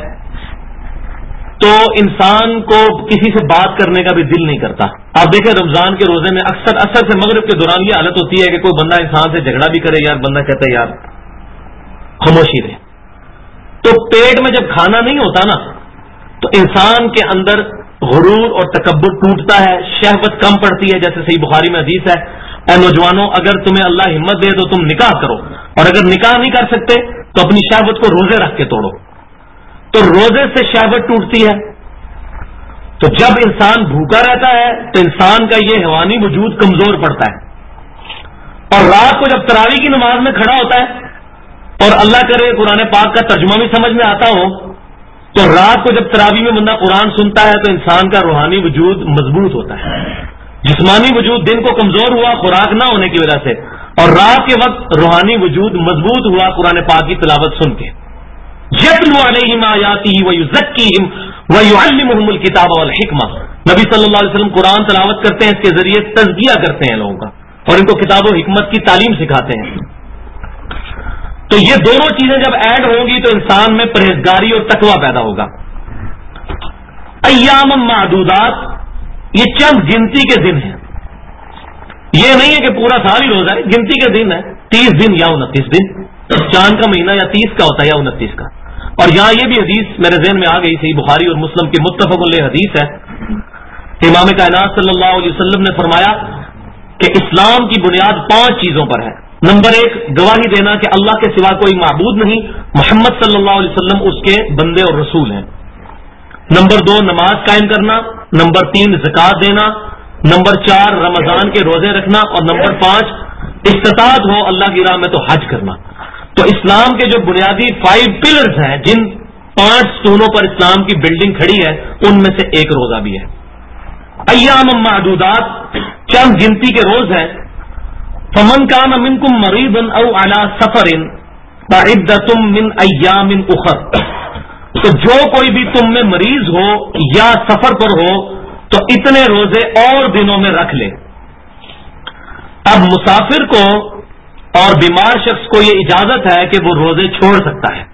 تو انسان کو کسی سے بات کرنے کا بھی دل نہیں کرتا۔ آپ دیکھیں رمضان کے روزے میں اکثر اثر سے مغرب کے دوران یہ حالت ہوتی ہے کہ کوئی بندہ انسان سے جھگڑا بھی کرے، یار بندہ کہتا ہے یار خاموشی رہے۔ تو پیٹ میں جب کھانا نہیں ہوتا نا تو انسان کے اندر غرور اور تکبر ٹوٹتا ہے، شہوت کم پڑتی ہے، جیسے صحیح بخاری میں حدیث ہے، اے نوجوانوں اگر تمہیں اللہ ہمت دے تو تم نکاح کرو، اور اگر نکاح نہیں کر سکتے تو اپنی شہوت کو روزے رکھ کے توڑو۔ تو روزے سے شہوت ٹوٹتی ہے۔ تو جب انسان بھوکا رہتا ہے تو انسان کا یہ حیوانی وجود کمزور پڑتا ہے، اور رات کو جب تراویح کی نماز میں کھڑا ہوتا ہے اور اللہ کرے قرآن پاک کا ترجمہ بھی سمجھ میں آتا ہو، تو رات کو جب تراویح میں بندہ قرآن سنتا ہے تو انسان کا روحانی وجود مضبوط ہوتا ہے۔ جسمانی وجود دن کو کمزور ہوا خوراک نہ ہونے کی وجہ سے، اور رات کے وقت روحانی وجود مضبوط ہوا قرآن پاک کی تلاوت سن کے۔ یتلو علیہم آیاتہ ویزکیہم ویعلمہم الکتاب والحکمہ، نبی صلی اللہ علیہ وسلم قرآن تلاوت کرتے ہیں، اس کے ذریعے تزکیہ کرتے ہیں لوگوں کا، اور ان کو کتاب و حکمت کی تعلیم سکھاتے ہیں۔ تو یہ دونوں چیزیں جب ایڈ ہوں گی تو انسان میں پرہیزگاری اور تقوی پیدا ہوگا۔ ایام معدودات، یہ چند گنتی کے دن ہیں، یہ نہیں ہے کہ پورا سال ہی روزہ ہے، گنتی کے دن ہے، 30 دن یا 29 دن، چاند کا مہینہ یا 30 کا ہوتا ہے یا 29 کا. اور یہاں یہ بھی حدیث میرے ذہن میں آ گئی، صحیح بخاری اور مسلم کی متفق علیہ حدیث ہے. امام کائنات صلی اللہ علیہ وسلم نے فرمایا کہ اسلام کی بنیاد 5 چیزوں پر ہے. نمبر 1 گواہی دینا کہ اللہ کے سوا کوئی معبود نہیں، محمد صلی اللہ علیہ وسلم اس کے بندے اور رسول ہیں. نمبر 2 نماز قائم کرنا. نمبر 3 زکوٰۃ دینا. نمبر 4 رمضان کے روزے رکھنا. اور نمبر 5 استطاعت ہو اللہ کی راہ میں تو حج کرنا. تو اسلام کے جو بنیادی 5 پلرز ہیں، جن 5 ستونوں پر اسلام کی بلڈنگ کھڑی ہے، ان میں سے ایک روزہ بھی ہے. ایام معدودات، چند گنتی کے روز ہیں. فمن کان منکم مریضا او علی سفر فعدۃ من ایام اخر، تو جو کوئی بھی تم میں مریض ہو یا سفر پر ہو تو اتنے روزے اور دنوں میں رکھ لے. اب مسافر کو اور بیمار شخص کو یہ اجازت ہے کہ وہ روزے چھوڑ سکتا ہے.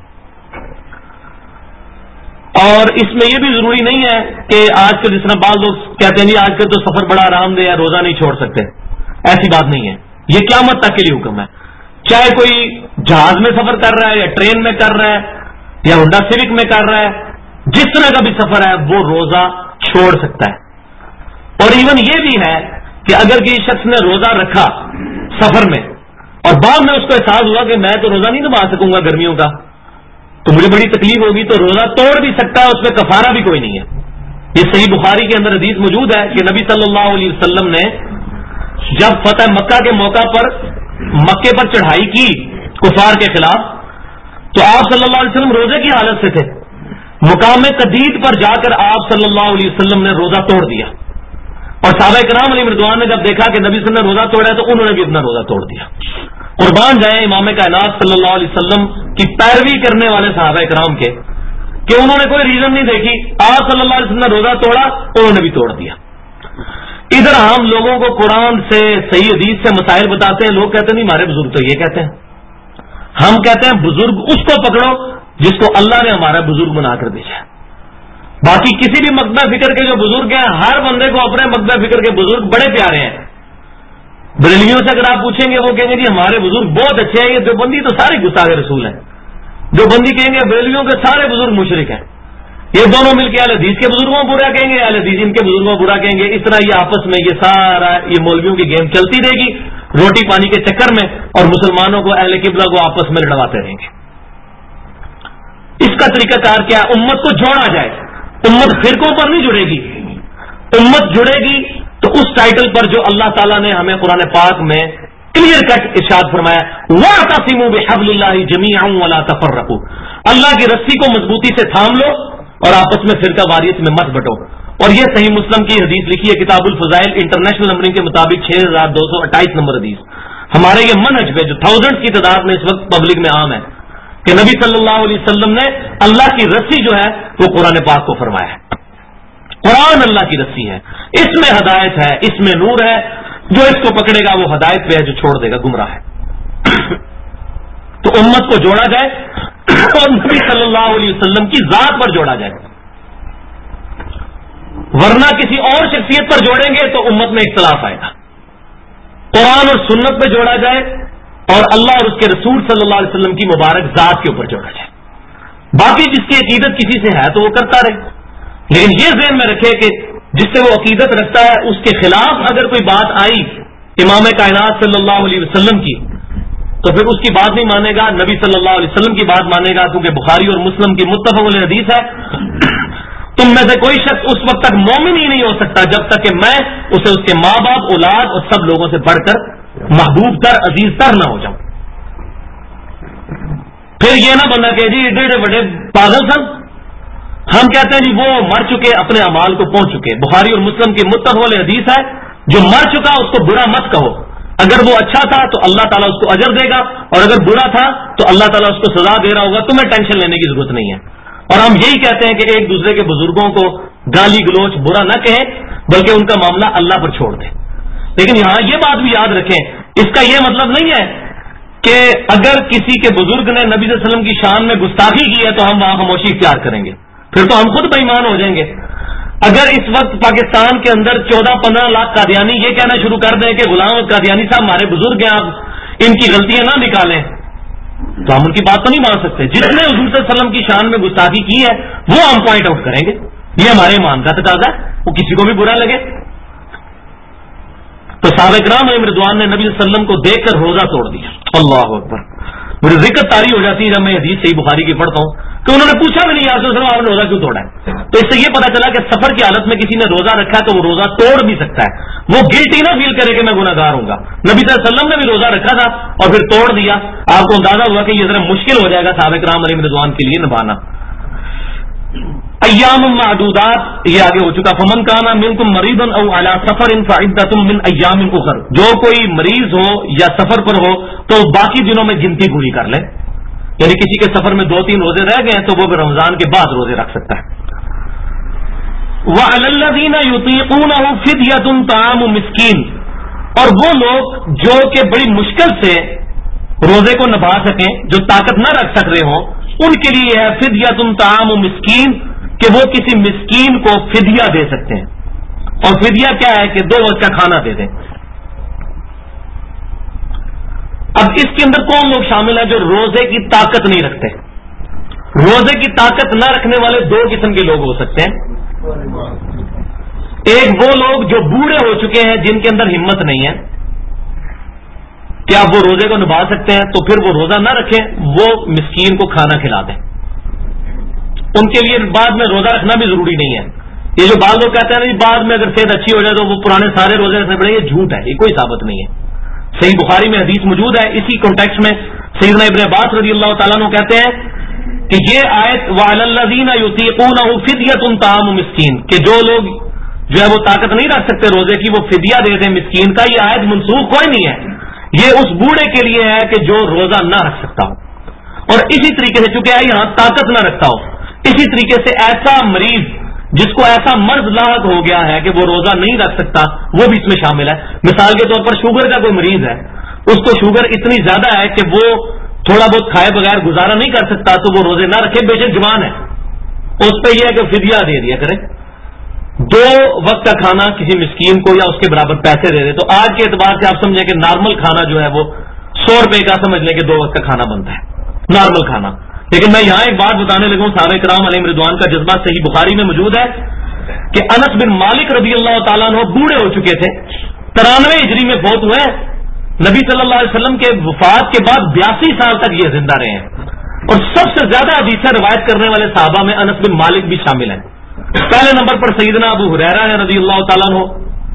اور اس میں یہ بھی ضروری نہیں ہے کہ آج کل جس طرح بعض لوگ کہتے ہیں جی آج کل تو سفر بڑا آرام دہ ہے، روزہ نہیں چھوڑ سکتے. ایسی بات نہیں ہے، یہ قیامت تک کے لیے حکم ہے. چاہے کوئی جہاز میں سفر کر رہا ہے یا ٹرین میں کر رہا ہے یا ہونڈا سیوک میں کر رہا ہے، جس طرح کا بھی سفر ہے وہ روزہ چھوڑ سکتا ہے. اور ایون یہ بھی ہے کہ اگر کسی شخص نے روزہ رکھا سفر میں اور بعد میں اس کو احساس ہوا کہ میں تو روزہ نہیں نبھا سکوں گا گرمیوں کا، تو مجھے بڑی تکلیف ہوگی، تو روزہ توڑ بھی سکتا ہے، اس میں کفارہ بھی کوئی نہیں ہے. یہ صحیح بخاری کے اندر حدیث موجود ہے کہ نبی صلی اللہ علیہ وسلم نے جب فتح مکہ کے موقع پر مکے پر چڑھائی کی کفار کے خلاف، تو آپ صلی اللہ علیہ وسلم روزے کی حالت سے تھے. مقام قدید پر جا کر آپ صلی اللہ علیہ وسلم نے روزہ توڑ دیا، اور صحابہ کرام علیہ رضوان نے جب دیکھا کہ نبی صلی اللہ علیہ وسلم نے روزہ توڑا ہے تو انہوں نے بھی اپنا روزہ توڑ دیا. قربان جائیں امام کائنات صلی اللہ علیہ وسلم کی پیروی کرنے والے صحابہ کرام کے کہ انہوں نے کوئی ریزن نہیں دیکھی، آپ صلی اللہ علیہ وسلم نے روزہ توڑا، انہوں نے بھی توڑ دیا. ادھر ہم لوگوں کو قرآن سے صحیح حدیث سے مسائل بتاتے ہیں، لوگ کہتے ہیں نہیں ہمارے بزرگ تو یہ کہتے ہیں. ہم کہتے ہیں بزرگ اس کو پکڑو جس کو اللہ نے ہمارا بزرگ بنا کر بھیجا. باقی کسی بھی مکتبہ فکر کے جو بزرگ ہیں، ہر بندے کو اپنے مکتبہ فکر کے بزرگ بڑے پیارے ہیں. بریلویوں سے اگر آپ پوچھیں گے وہ کہیں گے جی ہمارے بزرگ بہت اچھے ہیں، یہ دیوبندی تو سارے گستاخ رسول ہیں. دیوبندی کہیں گے بریلویوں کے سارے بزرگ مشرک ہیں. یہ دونوں مل کے اہل حدیث کے بزرگوں کو برا کہیں گے، اہل حدیث ان کے بزرگوں کو برا کہیں گے. اس طرح یہ آپس میں یہ سارا یہ مولویوں کی گیم چلتی رہے گی روٹی پانی کے چکر میں، اور مسلمانوں کو اہل قبلہ کو آپس میں لڑواتے رہیں گے. اس کا طریقہ کار کیا ہے؟ امت کو جوڑا جائے. امت فرقوں پر نہیں جڑے گی، امت جڑے گی تو اس ٹائٹل پر جو اللہ تعالیٰ نے ہمیں قرآن پاک میں کلیئر کٹ ارشاد فرمایا، وَاعْتَصِمُوا بِحَبْلِ اللَّهِ جَمِيعًا وَلَا تَفَرَّقُوا، اللہ کی رسی کو مضبوطی سے تھام لو اور آپس میں فرقہ واریت میں مت بٹو. اور یہ صحیح مسلم کی حدیث لکھی ہے کتاب الفضائل انٹرنیشنل نمبرنگ کے مطابق 6228 نمبر حدیث. ہمارے یہ منہج پہ جو تھاؤزنڈ کی تعداد میں اس وقت پبلک میں عام ہے کہ نبی صلی اللہ علیہ وسلم نے اللہ کی رسی جو ہے وہ قرآن پاک کو فرمایا ہے. قرآن اللہ کی رسی ہے، اس میں ہدایت ہے، اس میں نور ہے. جو اس کو پکڑے گا وہ ہدایت پہ ہے، جو چھوڑ دے گا گمراہ ہے. تو امت کو جوڑا جائے اور نبی صلی اللہ علیہ وسلم کی ذات پر جوڑا جائے، ورنہ کسی اور شخصیت پر جوڑیں گے تو امت میں اختلاف آئے گا. قرآن اور سنت پہ جوڑا جائے اور اللہ اور اس کے رسول صلی اللہ علیہ وسلم کی مبارک ذات کے اوپر جوڑا جائے. باقی جس کی عقیدت کسی سے ہے تو وہ کرتا رہے، لیکن یہ ذہن میں رکھے کہ جس سے وہ عقیدت رکھتا ہے اس کے خلاف اگر کوئی بات آئی امام کائنات صلی اللہ علیہ وسلم کی تو پھر اس کی بات نہیں مانے گا، نبی صلی اللہ علیہ وسلم کی بات مانے گا، کیونکہ بخاری اور مسلم کی متفق علیہ حدیث ہے تم میں سے کوئی شخص اس وقت تک مومن ہی نہیں ہو سکتا جب تک کہ میں اسے اس کے ماں باپ اولاد اور سب لوگوں سے بڑھ کر محبوب تر عزیز تر نہ ہو جاؤں. پھر یہ نہ بننا کہ جی ایڈے بڑے پاگل سن. ہم کہتے ہیں جی وہ مر چکے اپنے اعمال کو پہنچ چکے. بخاری اور مسلم کی متفق علیہ حدیث ہے جو مر چکا اس کو برا مت کہو. اگر وہ اچھا تھا تو اللہ تعالیٰ اس کو اجر دے گا، اور اگر برا تھا تو اللہ تعالیٰ اس کو سزا دے رہا ہوگا. تمہیں ٹینشن لینے کی ضرورت نہیں ہے. اور ہم یہی کہتے ہیں کہ ایک دوسرے کے بزرگوں کو گالی گلوچ برا نہ کہیں بلکہ ان کا معاملہ اللہ پر چھوڑ دیں. لیکن یہاں یہ بات بھی یاد رکھیں، اس کا یہ مطلب نہیں ہے کہ اگر کسی کے بزرگ نے نبی صلی اللہ علیہ وسلم کی شان میں گستاخی کی ہے تو ہم وہاں خاموشی اختیار کریں گے، پھر تو ہم خود بے ایمان ہو جائیں گے. اگر اس وقت پاکستان کے اندر 14-15 لاکھ قادیانی یہ کہنا شروع کر دیں کہ غلام قادیانی صاحب ہمارے بزرگ ہیں، آپ ان کی غلطیاں نہ نکالیں، تو ہم ان کی بات تو نہیں مان سکتے. جس نے حضور صلی اللہ علیہ وسلم کی شان میں گستاخی کی ہے وہ ہم پوائنٹ آؤٹ کریں گے، یہ ہمارے ایمان کا تقاضا ہے، وہ کسی کو بھی برا لگے. تو صحابہ کرام علیہ رضوان نے نبی صلی اللہ علیہ وسلم کو دیکھ کر روزہ توڑ دیا. اللہ اکبر. مجھے ذکر طاری ہو جاتی ہے جب میں حدیث صحیح بخاری کی پڑھتا ہوں کہ انہوں نے پوچھا بھی نہیں، آپ نے روزہ کیوں توڑا ہے؟ تو اس سے یہ پتا چلا کہ سفر کی حالت میں کسی نے روزہ رکھا ہے تو وہ روزہ توڑ بھی سکتا ہے، وہ گلٹی نہ فیل کرے کہ میں گناہ گار ہوں گا. نبی صلی اللہ علیہ وسلم نے بھی روزہ رکھا تھا اور پھر توڑ دیا. آپ کو اندازہ ہوا کہ یہ ذرا مشکل ہو جائے گا صحابہ کرام علیہ رضوان کے لیے نبھانا. ایام معدودات یہ آگے ہو چکا. فمن کان منکم مریضا او علی سفر فعدۃ من ایام اخر. جو کوئی مریض ہو یا سفر پر ہو تو باقی دنوں میں گنتی پوری کر لے، یعنی کسی کے سفر میں 2-3 روزے رہ گئے تو وہ بھی رمضان کے بعد روزے رکھ سکتا ہے. وعلی الذین یطیقونہ فدیۃ طعام مسکین. اور وہ لوگ جو کہ بڑی مشکل سے روزے کو نبھا سکیں، جو طاقت نہ رکھ سک رہے ہوں، ان کے لیے ہے فدیۃ طعام مسکین کہ وہ کسی مسکین کو فدیہ دے سکتے ہیں. اور فدیہ کیا ہے کہ 2 وقت کا کھانا دے دیں. اب اس کے اندر کون لوگ شامل ہیں جو روزے کی طاقت نہیں رکھتے؟ روزے کی طاقت نہ رکھنے والے 2 قسم کے لوگ ہو سکتے ہیں. ایک وہ لوگ جو بوڑھے ہو چکے ہیں، جن کے اندر ہمت نہیں ہے کہ آپ وہ روزے کو نبھا سکتے ہیں، تو پھر وہ روزہ نہ رکھیں، وہ مسکین کو کھانا کھلا دیں. ان کے لیے بعد میں روزہ رکھنا بھی ضروری نہیں ہے. یہ جو بعض لوگ کہتے ہیں نا بعد میں اگر صحت اچھی ہو جائے تو وہ پرانے سارے روزے رکھنے پڑیں، یہ جھوٹ ہے، یہ کوئی ثابت نہیں ہے. صحیح بخاری میں حدیث موجود ہے. اسی کانٹیکسٹ میں سیدنا ابن عباس رضی اللہ تعالیٰ عنہ کہتے ہیں کہ یہ آیت وعلی الذین یطیقونہ فدیۃ طعام مسکین کہ جو لوگ جو ہے وہ طاقت نہیں رکھ سکتے روزے کی، وہ فدیہ دے دیں مسکین کا، یہ آیت منسوخ کوئی نہیں ہے. یہ اس بوڑھے کے لیے ہے کہ جو روزہ نہ رکھ سکتا ہو. اور اسی طریقے سے چونکہ یہاں طاقت نہ رکھتا ہو، اسی طریقے سے ایسا مریض جس کو ایسا مرض لاحق ہو گیا ہے کہ وہ روزہ نہیں رکھ سکتا، وہ بھی اس میں شامل ہے. مثال کے طور پر شوگر کا کوئی مریض ہے، اس کو شوگر اتنی زیادہ ہے کہ وہ تھوڑا بہت کھائے بغیر گزارا نہیں کر سکتا، تو وہ روزے نہ رکھے، بے شک جوان ہے، اس پہ یہ ہے کہ فدیہ دے دیا کرے، 2 وقت کا کھانا کسی مسکین کو یا اس کے برابر پیسے دے دے. تو آج کے اعتبار سے آپ سمجھیں کہ نارمل کھانا جو ہے وہ 100 روپے کا سمجھ لیں کہ 2 وقت کا کھانا بنتا ہے، نارمل کھانا. لیکن میں یہاں ایک بات بتانے لگا ہوں، صحابہ کرام علیہ رضوان کا جذبہ صحیح بخاری میں موجود ہے کہ انس بن مالک رضی اللہ تعالیٰ عنہ بوڑھے ہو چکے تھے، 93 ہجری میں فوت ہوئے. نبی صلی اللہ علیہ وسلم کے وفات کے بعد 82 سال تک یہ زندہ رہے ہیں، اور سب سے زیادہ حدیثیں روایت کرنے والے صحابہ میں انس بن مالک بھی شامل ہیں. پہلے نمبر پر سیدنا ابو ہریرہ ہے رضی اللہ تعالیٰ عنہ،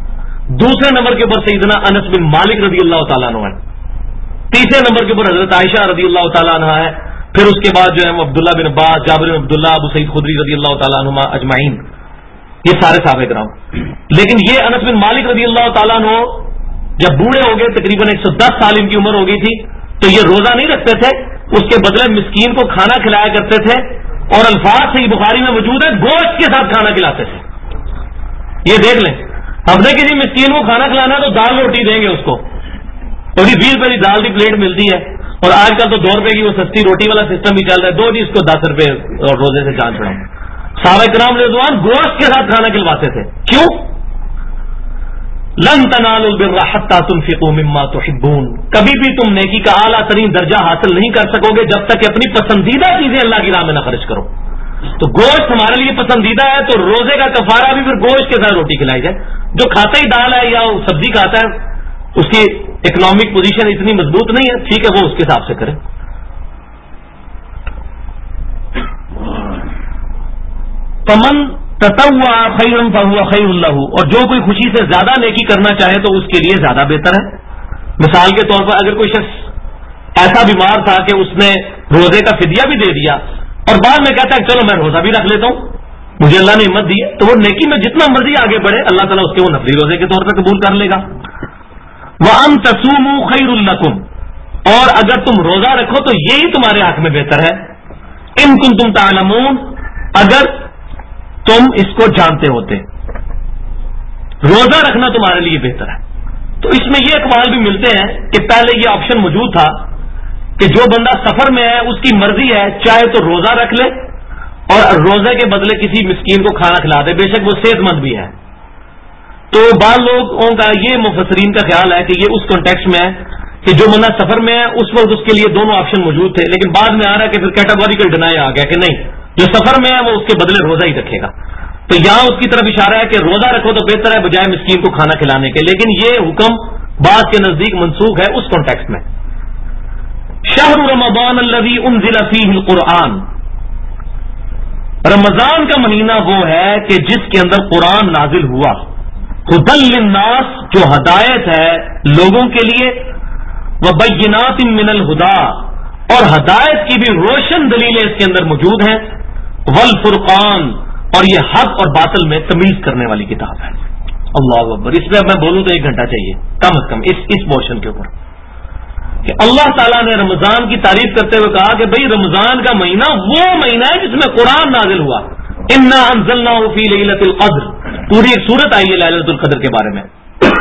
دوسرے نمبر کے اوپر سیدنا انس بن مالک رضی اللہ تعالیٰ عنہ ہے، تیسرے نمبر کے اوپر حضرت عائشہ رضی اللہ تعالیٰ عنہ ہے، پھر اس کے بعد جو ہے وہ عبداللہ بن عباس، جابر بن عبداللہ، ابو سعید خدری رضی اللہ تعالیٰ عنہ اجمعین، یہ سارے صحابہ کرام. لیکن یہ انس بن مالک رضی اللہ تعالیٰ عنہ جب بوڑھے ہو گئے، تقریباً 110 سال ان کی عمر ہو گئی تھی، تو یہ روزہ نہیں رکھتے تھے، اس کے بدلے مسکین کو کھانا کھلایا کرتے تھے، اور الفاظ صحیح بخاری میں موجود ہے گوشت کے ساتھ کھانا کھلاتے تھے. یہ دیکھ لیں، ہم نے کسی مسکین کو کھانا کھلانا تو دال روٹی دیں گے اس کو، اور 20 روپے کی دال کی پلیٹ ملتی ہے، اور آج کل تو 2 روپے کی وہ سستی روٹی والا سسٹم بھی چل رہا ہے، 2 جی اس کو 10 روپے اور روزے سے جان چھڑاؤں. صحابہ کرام رضوان گوشت کے ساتھ کھانا کھلواتے تھے. کیوں؟ لن تنالوا البر حتى تنفقوا مما تحبون. کبھی بھی تم نیکی کا اعلیٰ ترین درجہ حاصل نہیں کر سکو گے جب تک کہ اپنی پسندیدہ چیزیں اللہ کی راہ میں نہ خرچ کرو. تو گوشت ہمارے لیے پسندیدہ ہے، تو روزے کا کفارہ بھی پھر گوشت کے ساتھ روٹی کھلائی جائے. جو کھاتا ہی دال ہے یا سبزی کھاتا ہے، اس کی اکنامک پوزیشن اتنی مضبوط نہیں ہے، ٹھیک ہے، وہ اس کے حساب سے کرے. فمن تطوع خیرا فهو خیر له. اور جو کوئی خوشی سے زیادہ نیکی کرنا چاہے تو اس کے لیے زیادہ بہتر ہے. مثال کے طور پر اگر کوئی شخص ایسا بیمار تھا کہ اس نے روزے کا فدیہ بھی دے دیا اور بعد میں کہتا ہے چلو میں روزہ بھی رکھ لیتا ہوں، مجھے اللہ نے ہمت دی ہے، تو وہ نیکی میں جتنا مرضی آگے بڑھے اللہ تعالیٰ اس کے وہ نفلی روزے کے طور پر قبول کر لے گا. وَأَن تَصُومُوا خَيْرٌ لَكُمْ. اور اگر تم روزہ رکھو تو یہی تمہارے حق میں بہتر ہے. إِن كُنتُمْ تَعْلَمُونَ. اگر تم اس کو جانتے ہوتے، روزہ رکھنا تمہارے لیے بہتر ہے. تو اس میں یہ اقوال بھی ملتے ہیں کہ پہلے یہ آپشن موجود تھا کہ جو بندہ سفر میں ہے اس کی مرضی ہے، چاہے تو روزہ رکھ لے اور روزے کے بدلے کسی مسکین کو کھانا کھلا دے، بے شک وہ صحت مند بھی ہے، تو بعض لوگوں کا یہ مفسرین کا خیال ہے کہ یہ اس کانٹیکسٹ میں ہے کہ جو بندہ سفر میں ہے اس وقت اس کے لیے دونوں آپشن موجود تھے، لیکن بعد میں آ رہا ہے کہ پھر کیٹاگوریکل ڈینائی آ گیا کہ نہیں، جو سفر میں ہے وہ اس کے بدلے روزہ ہی رکھے گا. تو یہاں اس کی طرف اشارہ ہے کہ روزہ رکھو تو بہتر ہے بجائے مسکین کو کھانا کھلانے کے، لیکن یہ حکم بعض کے نزدیک منسوخ ہے اس کانٹیکسٹ میں. شہر رمضان الذی انزل فیہ القرآن، رمضان کا مہینہ وہ ہے کہ جس کے اندر قرآن نازل ہوا، ہدی للناس جو ہدایت ہے لوگوں کے لیے، وبینات من الہدی اور ہدایت کی بھی روشن دلیلیں اس کے اندر موجود ہیں، والفرقان اور یہ حق اور باطل میں تمیز کرنے والی کتاب ہے. اللہ اکبر. اس پہ اب میں بولوں تو 1 گھنٹہ چاہیے کم از کم اس پورشن کے اوپر کہ اللہ تعالیٰ نے رمضان کی تعریف کرتے ہوئے کہا کہ بھئی رمضان کا مہینہ وہ مہینہ ہے جس میں قرآن نازل ہوا. انا انزلناہ فی لیلۃ القدر، پوری ایک سورت آئی ہے لیلۃ القدر کے بارے میں.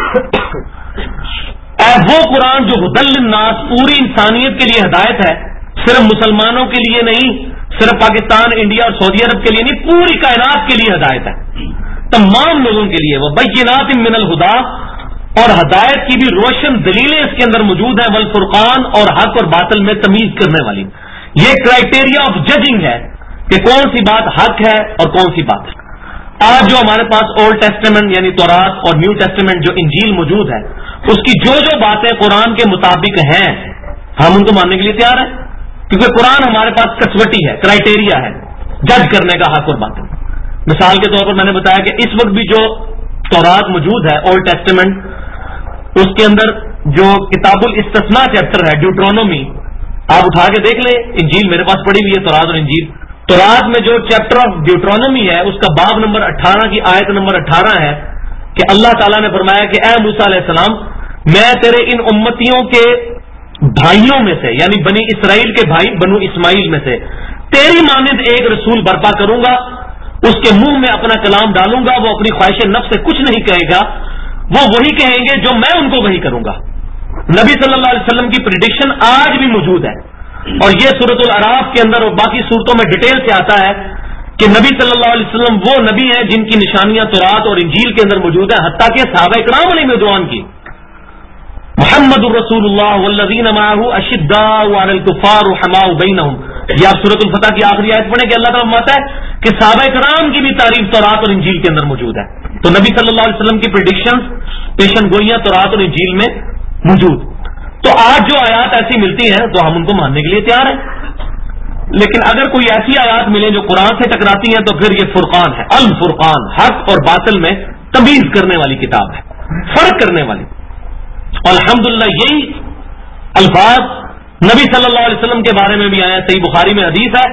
وہ قرآن جو ہدی للناس پوری انسانیت کے لیے ہدایت ہے، صرف مسلمانوں کے لیے نہیں، صرف پاکستان انڈیا اور سعودی عرب کے لیے نہیں، پوری کائنات کے لیے ہدایت ہے، تمام لوگوں کے لیے. وبینات من الہدی اور ہدایت کی بھی روشن دلیلیں اس کے اندر موجود ہیں، والفرقان اور حق اور باطل میں تمیز کرنے والی. یہ کرائٹیریا آف ججنگ ہے کہ کون سی بات حق ہے اور کون سی بات. آج جو ہمارے پاس اولڈ ٹیسٹمنٹ یعنی تورات اور نیو ٹیسٹمنٹ جو انجیل موجود ہے، اس کی جو باتیں قرآن کے مطابق ہیں ہم ان کو ماننے کے لیے تیار ہیں، کیونکہ قرآن ہمارے پاس کسوٹی ہے، کرائٹیریا ہے جج کرنے کا حق اور باطل. مثال کے طور پر میں نے بتایا کہ اس وقت بھی جو تورات موجود ہے اولڈ ٹیسٹمنٹ، اس کے اندر جو کتاب الاستثناء چیپٹر ہے ڈیوٹرونومی، آپ اٹھا کے دیکھ لیں، انجیل میرے پاس پڑھی ہوئی ہے تورات اور انجیل. تورات میں جو چیپٹر آف ڈیوٹرونومی ہے اس کا باب نمبر 18 کی آیت نمبر 18 ہے کہ اللہ تعالیٰ نے فرمایا کہ اے موسیٰ علیہ السلام، میں تیرے ان امتیوں کے بھائیوں میں سے یعنی بنی اسرائیل کے بھائی بنو اسماعیل میں سے تیری مانند ایک رسول برپا کروں گا، اس کے منہ میں اپنا کلام ڈالوں گا، وہ اپنی خواہش نفس سے کچھ نہیں کہے گا، وہ وہی کہیں گے جو میں ان کو وہی کروں گا. نبی صلی اللہ علیہ وسلم کی پریڈکشن آج بھی موجود ہے، اور یہ سورۃ الاعراف کے اندر اور باقی صورتوں میں ڈیٹیل سے آتا ہے کہ نبی صلی اللہ علیہ وسلم وہ نبی ہیں جن کی نشانیاں تورات اور انجیل کے اندر موجود ہیں، حتیٰ کہ صحابہ کرام علیہ رضوان کی. محمد الرسول اللہ والذین معہ اشداء علی الکفار رحماء بینہم، یہ آپ سورۃ الفتح کی آخری آیت پڑھیں کہ اللہ تعالیٰ فرماتا ہے کہ صحابہ کرام کی بھی تعریف تورات اور انجیل کے اندر موجود ہے. تو نبی صلی اللہ علیہ وسلم کی پریڈکشنز پیشن گوئیاں تورات اور انجیل میں موجود. تو آج جو آیات ایسی ملتی ہیں تو ہم ان کو ماننے کے لیے تیار ہیں، لیکن اگر کوئی ایسی آیات ملے جو قرآن سے ٹکراتی ہیں تو پھر یہ فرقان ہے، الفرقان، حق اور باطل میں تمیز کرنے والی کتاب ہے، فرق کرنے والی. الحمدللہ یہی الفاظ نبی صلی اللہ علیہ وسلم کے بارے میں بھی آیا. صحیح بخاری میں حدیث ہے،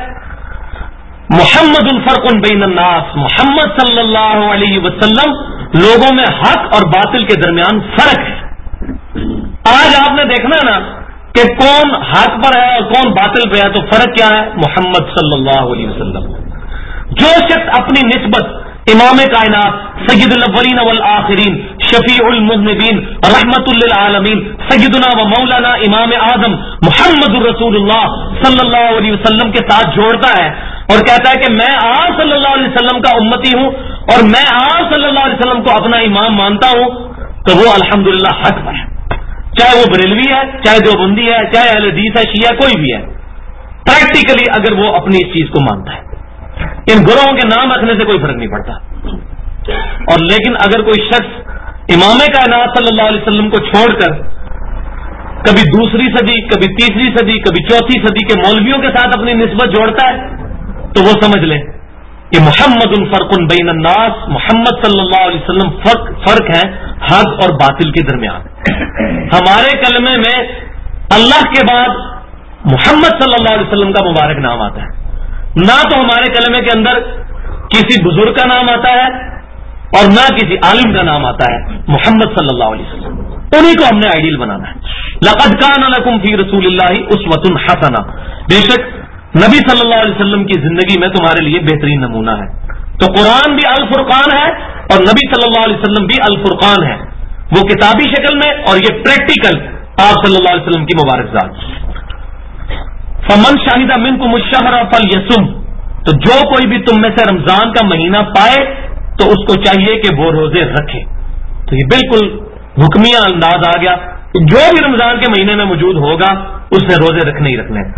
محمد الفرق بین الناس، محمد صلی اللہ علیہ وسلم لوگوں میں حق اور باطل کے درمیان فرق ہے. آج آپ نے دیکھنا نا کہ کون حق پر ہے اور کون باطل پہ ہے، تو فرق کیا ہے؟ محمد صلی اللہ علیہ وسلم. جو شخص اپنی نسبت امام کائنات سید الاولین والآخرین شفیع المذنبین رحمت للعالمین سیدنا و مولانا امام اعظم محمد الرسول اللہ صلی اللہ علیہ وسلم کے ساتھ جوڑتا ہے اور کہتا ہے کہ میں آپ صلی اللہ علیہ وسلم کا امتی ہوں اور میں آپ صلی اللہ علیہ وسلم کو اپنا امام مانتا ہوں، تو وہ الحمدللہ حق پر ہے، چاہے وہ بریلوی ہے، چاہے دیوبندی ہے، چاہے اہل حدیث ہے، شیعہ کوئی بھی ہے. پریکٹیکلی اگر وہ اپنی اس چیز کو مانتا ہے، ان گروہوں کے نام رکھنے سے کوئی فرق نہیں پڑتا. اور لیکن اگر کوئی شخص امام کائنات صلی اللہ علیہ وسلم کو چھوڑ کر کبھی دوسری صدی، کبھی تیسری صدی، کبھی چوتھی صدی کے مولویوں کے ساتھ اپنی نسبت جوڑتا ہے تو وہ سمجھ لے کہ محمد الفرق بین الناس، محمد صلی اللہ علیہ وسلم فرق ہے حق اور باطل کے درمیان. ہمارے کلمے میں اللہ کے بعد محمد صلی اللہ علیہ وسلم کا مبارک نام آتا ہے، نہ تو ہمارے کلمے کے اندر کسی بزرگ کا نام آتا ہے اور نہ کسی عالم کا نام آتا ہے. محمد صلی اللہ علیہ وسلم انہی کو ہم نے آئیڈیل بنانا ہے. لقد کان لکم فی رسول اللہ اسوۃ حسنہ، بے شک نبی صلی اللہ علیہ وسلم کی زندگی میں تمہارے لیے بہترین نمونہ ہے. تو قرآن بھی الفرقان ہے اور نبی صلی اللہ علیہ وسلم بھی الفرقان ہے، وہ کتابی شکل میں اور یہ پریکٹیکل آپ صلی اللہ علیہ وسلم کی مبارک ذات. فمن شاہد منکم الشہر فلیصم، تو جو کوئی بھی تم میں سے رمضان کا مہینہ پائے تو اس کو چاہیے کہ وہ روزے رکھے. تو یہ بالکل حکمیہ انداز آ گیا کہ جو بھی رمضان کے مہینے میں موجود ہوگا اس نے روزے رکھنے ہی رکھنے.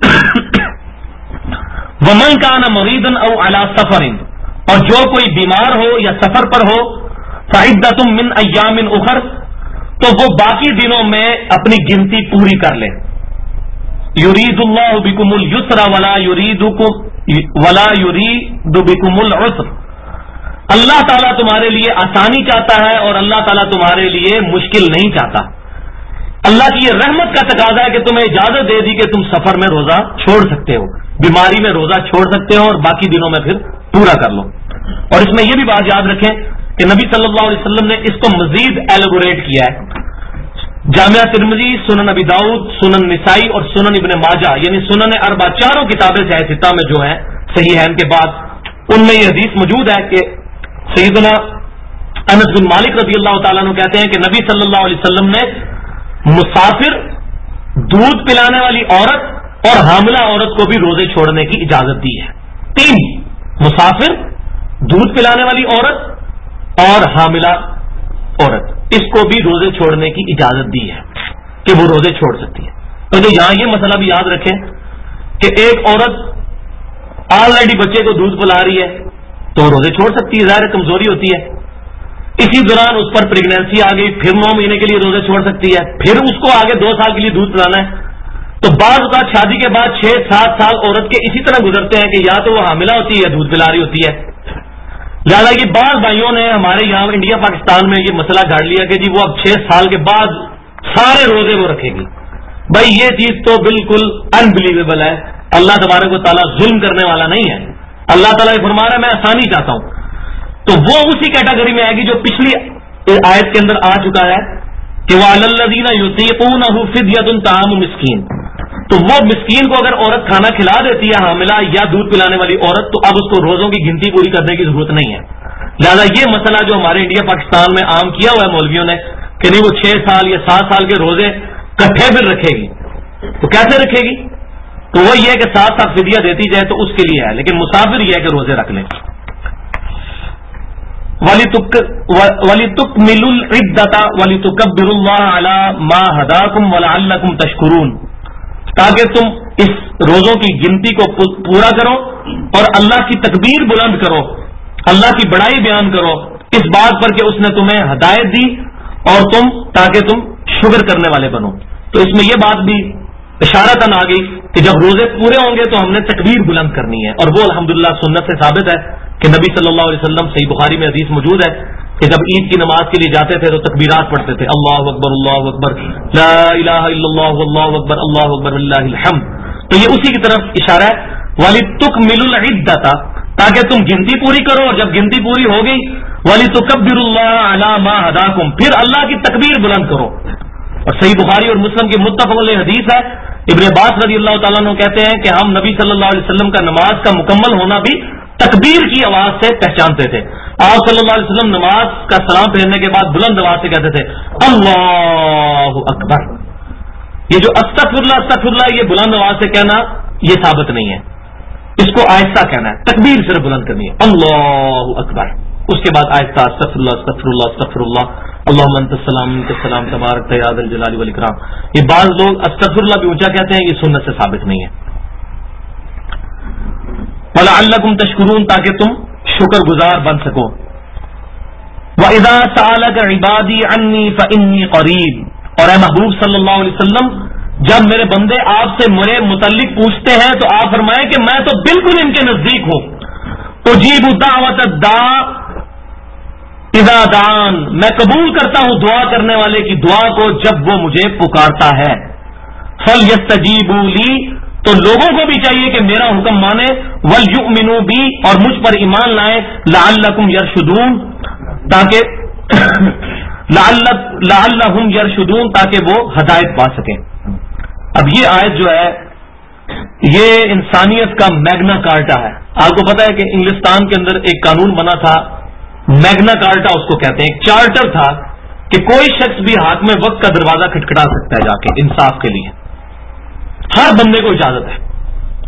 ومن کان مریضا او علی سفر، اور جو کوئی بیمار ہو یا سفر پر ہو، فعدۃ من ایام اخر، تو وہ باقی دنوں میں اپنی گنتی پوری کر لے. یرید اللہ بکم اليسر ولا یرید بکم العسر، اللہ تعالیٰ تمہارے لیے آسانی چاہتا ہے اور اللہ تعالیٰ تمہارے لیے مشکل نہیں چاہتا. اللہ کی یہ رحمت کا تقاضا ہے کہ تمہیں اجازت دے دی کہ تم سفر میں روزہ چھوڑ سکتے ہو، بیماری میں روزہ چھوڑ سکتے ہو اور باقی دنوں میں پھر پورا کر لو. اور اس میں یہ بھی بات یاد رکھیں کہ نبی صلی اللہ علیہ وسلم نے اس کو مزید ایلیبوریٹ کیا ہے. جامعہ ترمذی، سنن ابی داؤد، سنن نسائی اور سنن ابن ماجہ، یعنی سنن اربع، چاروں کتابیں ستہ میں جو ہیں صحیح ہیں کے بعد، ان میں یہ حدیث موجود ہے کہ سیدنا انس بن مالک رضی اللہ تعالیٰ عنہ کہتے ہیں کہ نبی صلی اللہ علیہ وسلم نے مسافر، دودھ پلانے والی عورت اور حاملہ عورت کو بھی روزے چھوڑنے کی اجازت دی ہے. 3، مسافر، دودھ پلانے والی عورت اور حاملہ عورت، اس کو بھی روزے چھوڑنے کی اجازت دی ہے کہ وہ روزے چھوڑ سکتی ہے. تو یہاں یہ مسئلہ بھی یاد رکھیں کہ ایک عورت آلریڈی بچے کو دودھ پلا رہی ہے تو وہ روزے چھوڑ سکتی ہے، ظاہر کمزوری ہوتی ہے. اسی دوران اس پر پریگنینسی آ گئی، پھر 9 مہینے کے لیے روزے چھوڑ سکتی ہے، پھر اس کو آگے 2 سال کے لیے دودھ پلانا ہے. تو بعض اوقات شادی کے بعد 6-7 سال عورت کے اسی طرح گزرتے ہیں کہ یا تو وہ حاملہ ہوتی ہے یا دودھ پلا رہی ہوتی ہے. لہٰذا یہ بعض بھائیوں نے ہمارے یہاں انڈیا پاکستان میں یہ مسئلہ گھاڑ لیا کہ جی وہ اب 6 سال کے بعد سارے روزے وہ رکھے گی. بھائی یہ چیز تو بالکل انبلیویبل ہے. اللہ تبارک و تعالیٰ ظلم کرنے والا نہیں ہے. اللہ تعالیٰ یہ فرما رہا ہے میں آسانی چاہتا ہوں. تو وہ اسی کیٹیگری میں آئے گی جو پچھلی آیت کے اندر آ چکا ہے کہ وَعَلَى الَّذِينَ يُطِيقُونَهُ فِدْيَةٌ طَعَامُ مِسْكِينٍ. تو وہ مسکین کو اگر عورت کھانا کھلا دیتی ہے، حاملہ یا دودھ پلانے والی عورت، تو اب اس کو روزوں کی گنتی پوری کرنے کی ضرورت نہیں ہے. لہذا یہ مسئلہ جو ہمارے انڈیا پاکستان میں عام کیا ہوا ہے مولویوں نے کہ نہیں وہ 6 سال یا 7 سال کے روزے کٹھے پھر رکھے گی، تو کیسے رکھے گی؟ تو وہ یہ کہ 7 سال فدیہ دیتی جائے تو اس کے لیے ہے، لیکن مسافر یہ ہے کہ روزے رکھ لیں. وَلِتُكْمِلُوا الْعِدَّةَ وَلِتُكَبِّرُوا اللَّهَ عَلَى مَا هَدَاكُمْ وَلَعَلَّكُمْ تَشْكُرُونَ، تاکہ تم اس روزوں کی گنتی کو پورا کرو اور اللہ کی تکبیر بلند کرو، اللہ کی بڑائی بیان کرو اس بات پر کہ اس نے تمہیں ہدایت دی اور تاکہ تم شکر کرنے والے بنو. تو اس میں یہ بات بھی اشارتاً آ گئی کہ جب روزے پورے ہوں گے تو ہم نے تکبیر بلند کرنی ہے، اور وہ الحمدللہ سنت سے ثابت ہے کہ نبی صلی اللہ علیہ وسلم، صحیح بخاری میں حدیث موجود ہے کہ جب عید کی نماز کے لیے جاتے تھے تو تکبیرات پڑھتے تھے، اللہ اکبر اللہ اکبر لا الہ الا اللہ اللہ اکبر وللہ الحمد. تو یہ اسی کی طرف اشارہ ہے وَلِتُكْمِلُوا الْعِدَّةَ، تاکہ تم گنتی پوری کرو، اور جب گنتی پوری ہو گئی وَلِتُكَبِّرُوا اللَّهَ عَلَى مَا هَدَاكُمْ، پھر اللہ کی تکبیر بلند کرو. اور صحیح بخاری اور مسلم کی متفق علیہ حدیث ہے، ابن عباس رضی اللہ تعالیٰ عنہ کہتے ہیں کہ ہم نبی صلی اللہ علیہ وسلم کا نماز کا مکمل ہونا بھی تکبیر کی آواز سے پہچانتے تھے. آپ صلی اللہ علیہ وسلم نماز کا سلام پھیرنے کے بعد بلند آواز سے کہتے تھے اللہ اکبر. یہ جو استغفر اللہ یہ بلند آواز سے کہنا یہ ثابت نہیں ہے، اس کو آہستہ کہنا ہے، تکبیر صرف بلند کرنی ہے اللہ اکبر، اس کے بعد آہستہ استغفر اللہ اللہم انت السلام منک السلام تبارک یا ذا الجلال والاکرام. یہ بعض لوگ استغفر اللہ بھی اونچا کہتے ہیں، یہ سنت سے ثابت نہیں ہے. وَلَعَلَّكُمْ تَشْكُرُونَ، تاکہ تم شکر گزار بن سکو. وَإِذَا سَأَلَكَ عِبَادِي عَنِّي فَإِنِّي قَرِيبٌ، اور اے محبوب صلی اللہ علیہ وسلم جب میرے بندے آپ سے میرے متعلق پوچھتے ہیں تو آپ فرمائیں کہ میں تو بالکل ان کے نزدیک ہوں. اجیب دعوت الداع اذا دعان، میں قبول کرتا ہوں دعا کرنے والے کی دعا کو جب وہ مجھے پکارتا ہے. فَلْيَسْتَجِيبُوا لِي، تو لوگوں کو بھی چاہیے کہ میرا حکم مانے، وَلْيُؤْمِنُوا بِي، اور مجھ پر ایمان لائیں، لَعَلَّكُمْ يَرْشُدُونَ، تاکہ لَعَلَّهُمْ يَرْشُدُونَ، تاکہ وہ ہدایت پا سکیں. اب یہ آیت جو ہے یہ انسانیت کا میگنا کارٹا ہے. آپ کو پتا ہے کہ انگلستان کے اندر ایک قانون بنا تھا، میگنا کارٹا اس کو کہتے ہیں، ایک چارٹر تھا کہ کوئی شخص بھی حاکم وقت کا دروازہ کھٹکھٹا سکتا ہے جا کے انصاف کے لیے، ہر بندے کو اجازت ہے.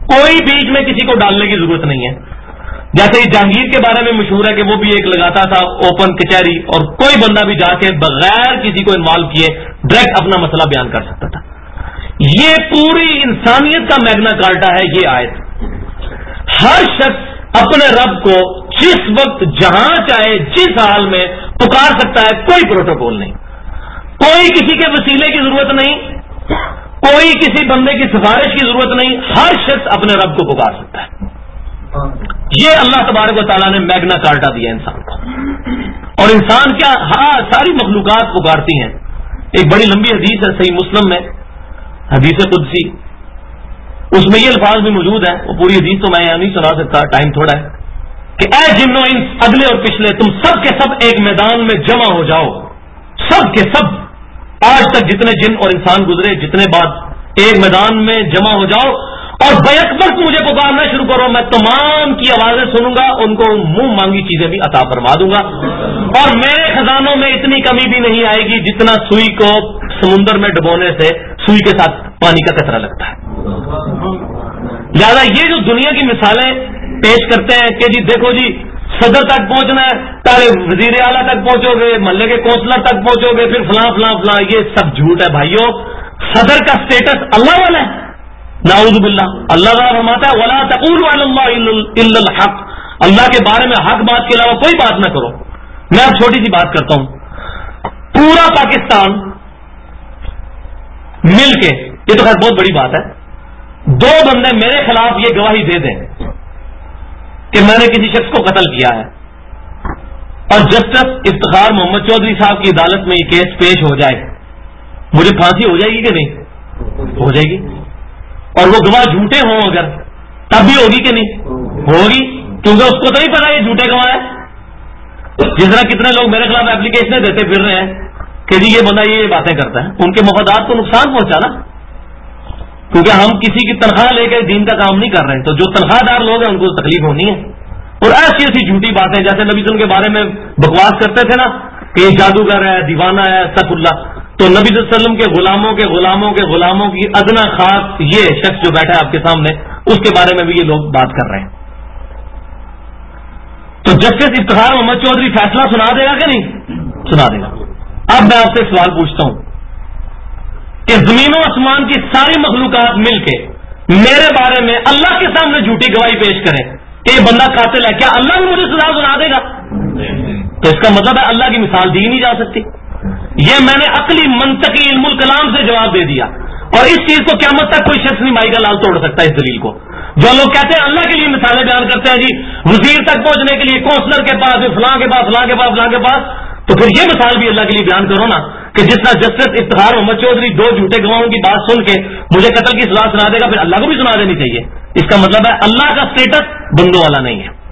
کوئی بیچ میں کسی کو ڈالنے کی ضرورت نہیں ہے. جیسے جہانگیر کے بارے میں مشہور ہے کہ وہ بھی ایک لگاتا تھا اوپن کچہری، اور کوئی بندہ بھی جا کے بغیر کسی کو انوالو کیے ڈائریکٹ اپنا مسئلہ بیان کر سکتا تھا. یہ پوری انسانیت کا میگنا کارٹا ہے یہ آیت. ہر شخص اپنے رب کو جس وقت جہاں چاہے جس حال میں پکار سکتا ہے، کوئی پروٹوکول نہیں، کوئی کسی کے وسیلے کی ضرورت نہیں، کوئی کسی بندے کی سفارش کی ضرورت نہیں، ہر شخص اپنے رب کو پکار سکتا ہے. یہ اللہ تبارک و تعالیٰ نے میگنا کارٹا دیا انسان کو. اور انسان کیا، ہاں ساری مخلوقات پکارتی ہیں. ایک بڑی لمبی حدیث ہے صحیح مسلم میں، حدیث قدسی، اس میں یہ الفاظ بھی موجود ہیں. وہ پوری حدیث تو میں یہاں نہیں سنا سکتا، ٹائم تھوڑا ہے، کہ اے جنوں انس اگلے اور پچھلے، تم سب کے سب ایک میدان میں جمع ہو جاؤ. سب کے سب، آج تک جتنے جن اور انسان گزرے، جتنے بعد، ایک میدان میں جمع ہو جاؤ اور بیک وقت مجھے پکارنا شروع کرو. میں تمام کی آوازیں سنوں گا، ان کو منہ مانگی چیزیں بھی عطا فرما دوں گا، اور میرے خزانوں میں اتنی کمی بھی نہیں آئے گی جتنا سوئی کو سمندر میں ڈبونے سے سوئی کے ساتھ پانی کا قطرہ لگتا ہے. لہذا یہ جو دنیا کی مثالیں پیش کرتے ہیں کہ جی دیکھو جی صدر تک پہنچنا ہے، پہلے وزیر اعلیٰ تک پہنچو گے، محلے کے کونسلر تک پہنچو گے، پھر فلاں فلاں فلاں، یہ سب جھوٹ ہے بھائیو. صدر کا سٹیٹس اللہ والا ہے، نعوذ باللہ. اللہ تعالیٰ فرماتا ہے وَلَا تَقُولُوا عَلَى اللَّهِ إِلَّا الْحَقَّ، اللہ کے بارے میں حق بات کے علاوہ کوئی بات نہ کرو. میں اب چھوٹی سی بات کرتا ہوں. پورا پاکستان مل کے، یہ تو خیر بہت بڑی بات ہے، دو بندے میرے خلاف یہ گواہی دے دیں کہ میں نے کسی شخص کو قتل کیا ہے، اور جسٹس افتخار محمد چودھری صاحب کی عدالت میں یہ کیس پیش ہو جائے، مجھے پھانسی ہو جائے گی کہ نہیں؟ ہو جائے گی. اور وہ گواہ جھوٹے ہوں اگر، تب بھی ہوگی کہ نہیں؟ ہوگی، کیونکہ اس کو تو نہیں پتا یہ جھوٹے گواہ ہے. جس طرح کتنے لوگ میرے خلاف اپلیکیشنیں دیتے پھر رہے ہیں کہ جی یہ بندہ یہ باتیں کرتا ہے، ان کے مفادات کو نقصان پہنچا نا، کیونکہ ہم کسی کی تنخواہ لے کے دین کا کام نہیں کر رہے، تو جو تنخواہ دار لوگ ہیں ان کو تکلیف ہونی ہے. اور ایسی ایسی جھوٹی باتیں، جیسے نبی صلی اللہ علیہ وسلم کے بارے میں بکواس کرتے تھے نا کہ یہ جادوگر ہے، دیوانہ ہے، استغفر اللہ، تو نبی صلی اللہ علیہ وسلم کے غلاموں کے غلاموں کے غلاموں کی ادنا خاص یہ شخص جو بیٹھا ہے آپ کے سامنے، اس کے بارے میں بھی یہ لوگ بات کر رہے ہیں. تو جسٹس افتخار محمد چودھری فیصلہ سنا دے گا کہ نہیں؟ سنا دے گا. اب میں آپ سے سوال پوچھتا ہوں کہ زمین و آسمان کی ساری مخلوقات مل کے میرے بارے میں اللہ کے سامنے جھوٹی گواہی پیش کریں کہ یہ بندہ قاتل ہے، کیا اللہ بھی مجھے سزا سنا دے گا؟ تو اس کا مطلب ہے اللہ کی مثال دی نہیں جا سکتی. یہ میں نے عقلی منطقی علم الکلام سے جواب دے دیا، اور اس چیز کو قیامت تک کوئی شخص نہیں مائی کا لال توڑ سکتا. اس دلیل کو جو لوگ کہتے ہیں اللہ کے لیے مثالیں بیان کرتے ہیں، جی وزیر تک پہنچنے کے لیے کونسلر کے پاس، فلاں کے پاس، فلاں کے پاس، فلاں کے پاس، تو پھر یہ مثال بھی اللہ کے لیے بیان کرو نا کہ جس طرح جسٹس افتخار محمد چودھری دو جھوٹے گواہوں کی بات سن کے مجھے قتل کی سزا سنا دے گا، پھر اللہ کو بھی سنا دینی چاہیے. اس کا مطلب ہے اللہ کا سٹیٹس بندوں والا نہیں ہے.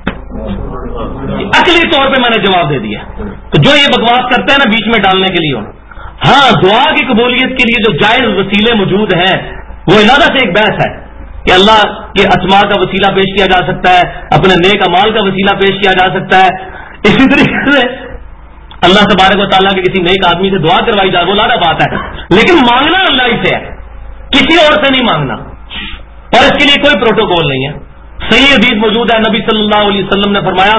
عقلی طور پہ میں نے جواب دے دیا. تو جو یہ بکواس کرتے ہیں نا بیچ میں ڈالنے کے لیے، ہاں دعا کی قبولیت کے لیے جو جائز وسیلے موجود ہیں وہ علادہ سے ایک بحث ہے کہ اللہ کے اسماء کا وسیلہ پیش کیا جا سکتا ہے، اپنے نیک اعمال کا وسیلہ پیش کیا جا سکتا ہے. اسی طریقے سے اللہ تبارک و تعالیٰ کے کسی نیک آدمی سے دعا کروائی جائے وہ الگ بات ہے، لیکن مانگنا اللہ ہی سے ہے، کسی اور سے نہیں مانگنا، اور اس کے لیے کوئی پروٹوکول نہیں ہے. صحیح حدیث موجود ہے، نبی صلی اللہ علیہ وسلم نے فرمایا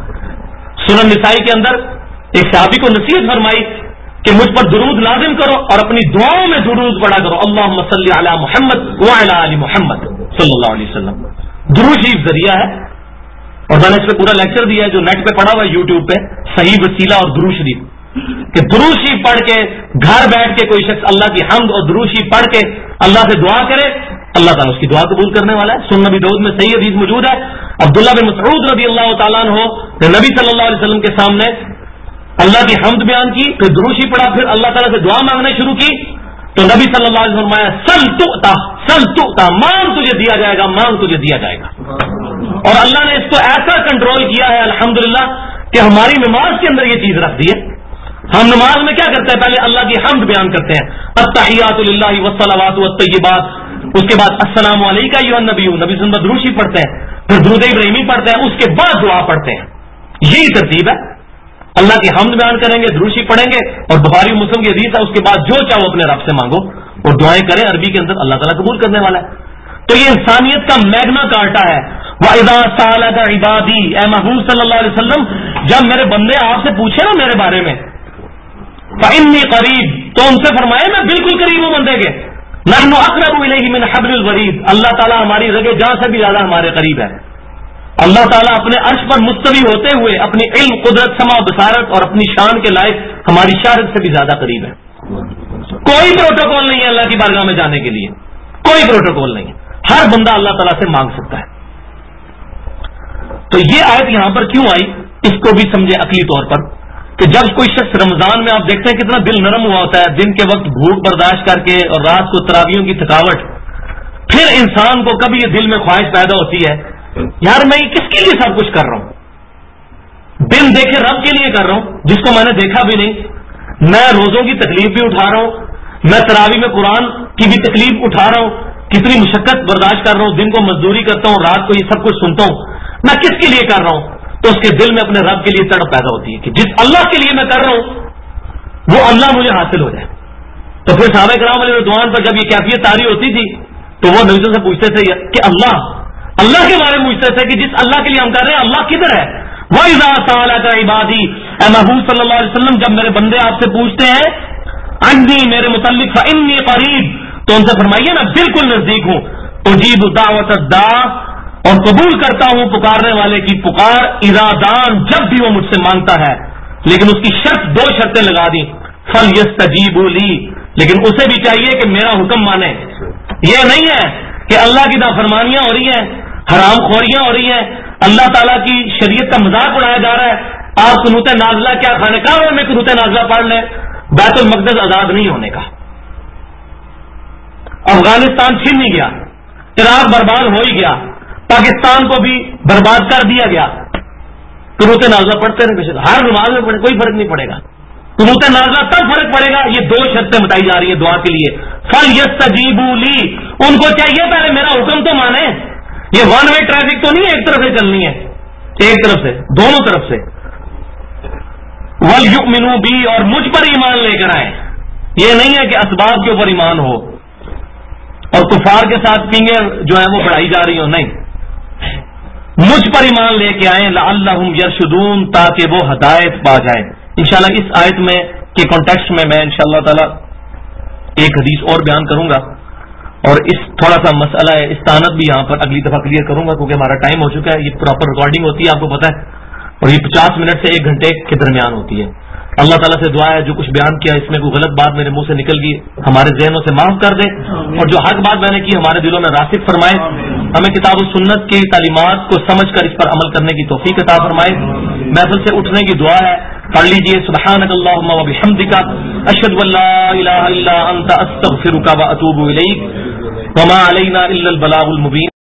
سنن نسائی کے اندر، ایک صحابی کو نصیحت فرمائی کہ مجھ پر درود لازم کرو اور اپنی دعاؤں میں درود پڑھا کرو، اللہم صلی علی محمد وعلی آل محمد صلی اللہ علیہ وسلم. درود شریف ذریعہ ہے، اور میں نے اس پہ پورا لیکچر دیا ہے جو نیٹ پہ پڑھا ہوا ہے یوٹیوب پہ، صحیح وسیلہ اور درود شریف، کہ درود شریف پڑھ کے گھر بیٹھ کے کوئی شخص اللہ کی حمد اور درود شریف پڑھ کے اللہ سے دعا کرے، اللہ تعالیٰ اس کی دعا قبول کرنے والا ہے. سنن نبی داؤد میں صحیح حدیث موجود ہے، عبداللہ بن مسعود رضی اللہ تعالیٰ عنہ نے نبی صلی اللہ علیہ وسلم کے سامنے اللہ کی حمد بیان کی، پھر درود شریف پڑھا، پھر اللہ تعالیٰ سے دعا مانگنا شروع کی، تو نبی صلی اللہ علیہ وسلم فرمایا سل تؤتا، مانگ تجھے دیا جائے گا، مانگ تجھے دیا جائے گا. اور اللہ نے اس کو ایسا کنٹرول کیا ہے الحمدللہ کہ ہماری نماز کے اندر یہ چیز رکھ دی ہے. ہم نماز میں کیا کرتے ہیں؟ پہلے اللہ کی حمد بیان کرتے ہیں، التحیات للہ والصلوات والطیبات، اس کے بعد السلام علیکہ ایھا النبی، نبی صلی اللہ علیہ وسلم درود شریف پڑھتے ہیں، پھر درود ابراہیمی پڑھتے ہیں، اس کے بعد دعا پڑھتے ہیں. یہی ترتیب ہے. اللہ کی حمد بیان کریں گے، درود شریف پڑھیں گے، اور بخاری مسلم کی حدیث ہے اس کے بعد جو چاہو اپنے رب سے مانگو اور دعائیں کریں. عربی کے اندر اللہ تعالیٰ قبول کرنے والا ہے. تو یہ انسانیت کا میگنا کارٹا ہے. وَإِذَا سَأَلَكَ عِبَادِي، اے محبوب صلی اللہ علیہ وسلم جب میرے بندے آپ سے پوچھے نا میرے بارے میں، فَإِنِّي قَرِيب، تو ان سے فرمائے میں بالکل قریب ہوں بندے کے. نحن اقرب الیہ من حبل الورید، اللہ تعالیٰ ہماری رگے جان سے بھی زیادہ ہمارے قریب ہے. اللہ تعالیٰ اپنے عرش پر مستوی ہوتے ہوئے اپنی علم، قدرت، سمع و بصارت اور اپنی شان کے لائق ہماری شہادت سے بھی زیادہ قریب ہے. کوئی پروٹوکول نہیں ہے اللہ کی بارگاہ میں جانے کے لیے، کوئی پروٹوکول نہیں ہے. ہر بندہ اللہ تعالیٰ سے مانگ سکتا ہے. تو یہ آیت یہاں پر کیوں آئی اس کو بھی سمجھے عقلی طور پر کہ جب کوئی شخص رمضان میں آپ دیکھتے ہیں کتنا دل نرم ہوا ہوتا ہے، دن کے وقت بھوک برداشت کر کے اور رات کو تراویحوں کی تھکاوٹ، پھر انسان کو کبھی یہ دل میں خواہش پیدا ہوتی ہے یار میں کس کے لیے سب کچھ کر رہا ہوں، دن دیکھے رب کے لیے کر رہا ہوں جس کو میں نے دیکھا بھی نہیں. میں روزوں کی تکلیف بھی اٹھا رہا ہوں، میں تراویح میں قرآن کی بھی تکلیف اٹھا رہا ہوں، کتنی مشقت برداشت کر رہا ہوں، دن کو مزدوری کرتا ہوں، رات کو یہ سب کچھ سنتا ہوں، میں کس کے لیے کر رہا ہوں. تو اس کے دل میں اپنے رب کے لیے تڑپ پیدا ہوتی ہے کہ جس اللہ کے لیے میں کر رہا ہوں وہ اللہ مجھے حاصل ہو جائے. تو پھر صحابہ کرام علیہ رضوان پر جب یہ کیفیت طاری ہوتی تھی تو وہ نبی سے پوچھتے تھے کہ اللہ کے بارے میں پوچھتے تھے کہ جس اللہ کے لیے ہم کر رہے ہیں اللہ کدھر ہے. وَإِذَا سَأَلَكَ عِبَادِي، اے محبوب صلی اللہ علیہ وسلم جب میرے بندے آپ سے پوچھتے ہیں عنی میرے متعلق فإنی قریب، تو ان سے فرمائیے میں بالکل نزدیک ہوں. اجیب دعوت الداع، اور قبول کرتا ہوں پکارنے والے کی پکار، اذا دان جب بھی وہ مجھ سے مانگتا ہے. لیکن اس کی شرط 2 شرطیں لگا دی. فَلْيَسْتَجِيبُوا لِي، لیکن اسے بھی چاہیے کہ میرا حکم مانے. یہ نہیں ہے کہ اللہ کی نافرمانیاں ہو رہی ہیں، حرام خوریاں ہو رہی ہیں، اللہ تعالیٰ کی شریعت کا مذاق اڑایا جا رہا ہے، آپ قنوت نازلہ کیا خانے کعبہ میں قنوت نازلہ پڑھ لیں، بیت المقدس آزاد نہیں ہونے کا. افغانستان چھین نہیں گیا، عراق برباد ہو ہی گیا، پاکستان کو بھی برباد کر دیا گیا. قنوت نازلہ پڑھتے رہے، ہر نماز میں پڑھے، کوئی فرق نہیں پڑے گا. قنوت نازلہ تب فرق پڑے گا یہ 2 شرطیں بتائی جا رہی ہیں دعا کے لیے. فَلْيَسْتَجِيبُوا لِي، ان کو چاہیے پہلے میرا حکم تو مانے. یہ ون وے ٹریفک تو نہیں ہے ایک طرف سے چلنی ہے، ایک طرف سے، دونوں طرف سے. وَلْيُؤْمِنُوا بِي، اور مجھ پر ایمان لے کر آئیں. یہ نہیں ہے کہ اسباب کے اوپر ایمان ہو اور کفار کے ساتھ پینگیں جو ہے وہ بڑھائی جا رہی ہو، نہیں، مجھ پر ایمان لے کے آئیں. لعلہم یرشدون، تاکہ وہ ہدایت پا جائیں. انشاءاللہ اس آیت میں کے کانٹیکسٹ میں انشاءاللہ تعالی ایک حدیث اور بیان کروں گا، اور اس تھوڑا سا مسئلہ ہے استعانت بھی یہاں پر اگلی دفعہ کلیئر کروں گا کیونکہ ہمارا ٹائم ہو چکا ہے. یہ پراپر ریکارڈنگ ہوتی ہے آپ کو پتا ہے، اور یہ 50 منٹ سے 1 گھنٹے کے درمیان ہوتی ہے. اللہ تعالیٰ سے دعا ہے جو کچھ بیان کیا اس میں کوئی غلط بات میرے منہ سے نکل گئی ہمارے ذہنوں سے معاف کر دے، اور جو حق بات میں نے کی ہمارے دلوں میں راسخ فرمائے. ہمیں کتاب و سنت کی تعلیمات کو سمجھ کر اس پر عمل کرنے کی توفیق عطا فرمائے. محفل سے اٹھنے کی دعا ہے، پڑھ لیجیے سبحانک اللہم و بحمدک اشہد ان لا الہ الا انت استغفرک و اتوب الیک وما علینا الا البلاغ المبین.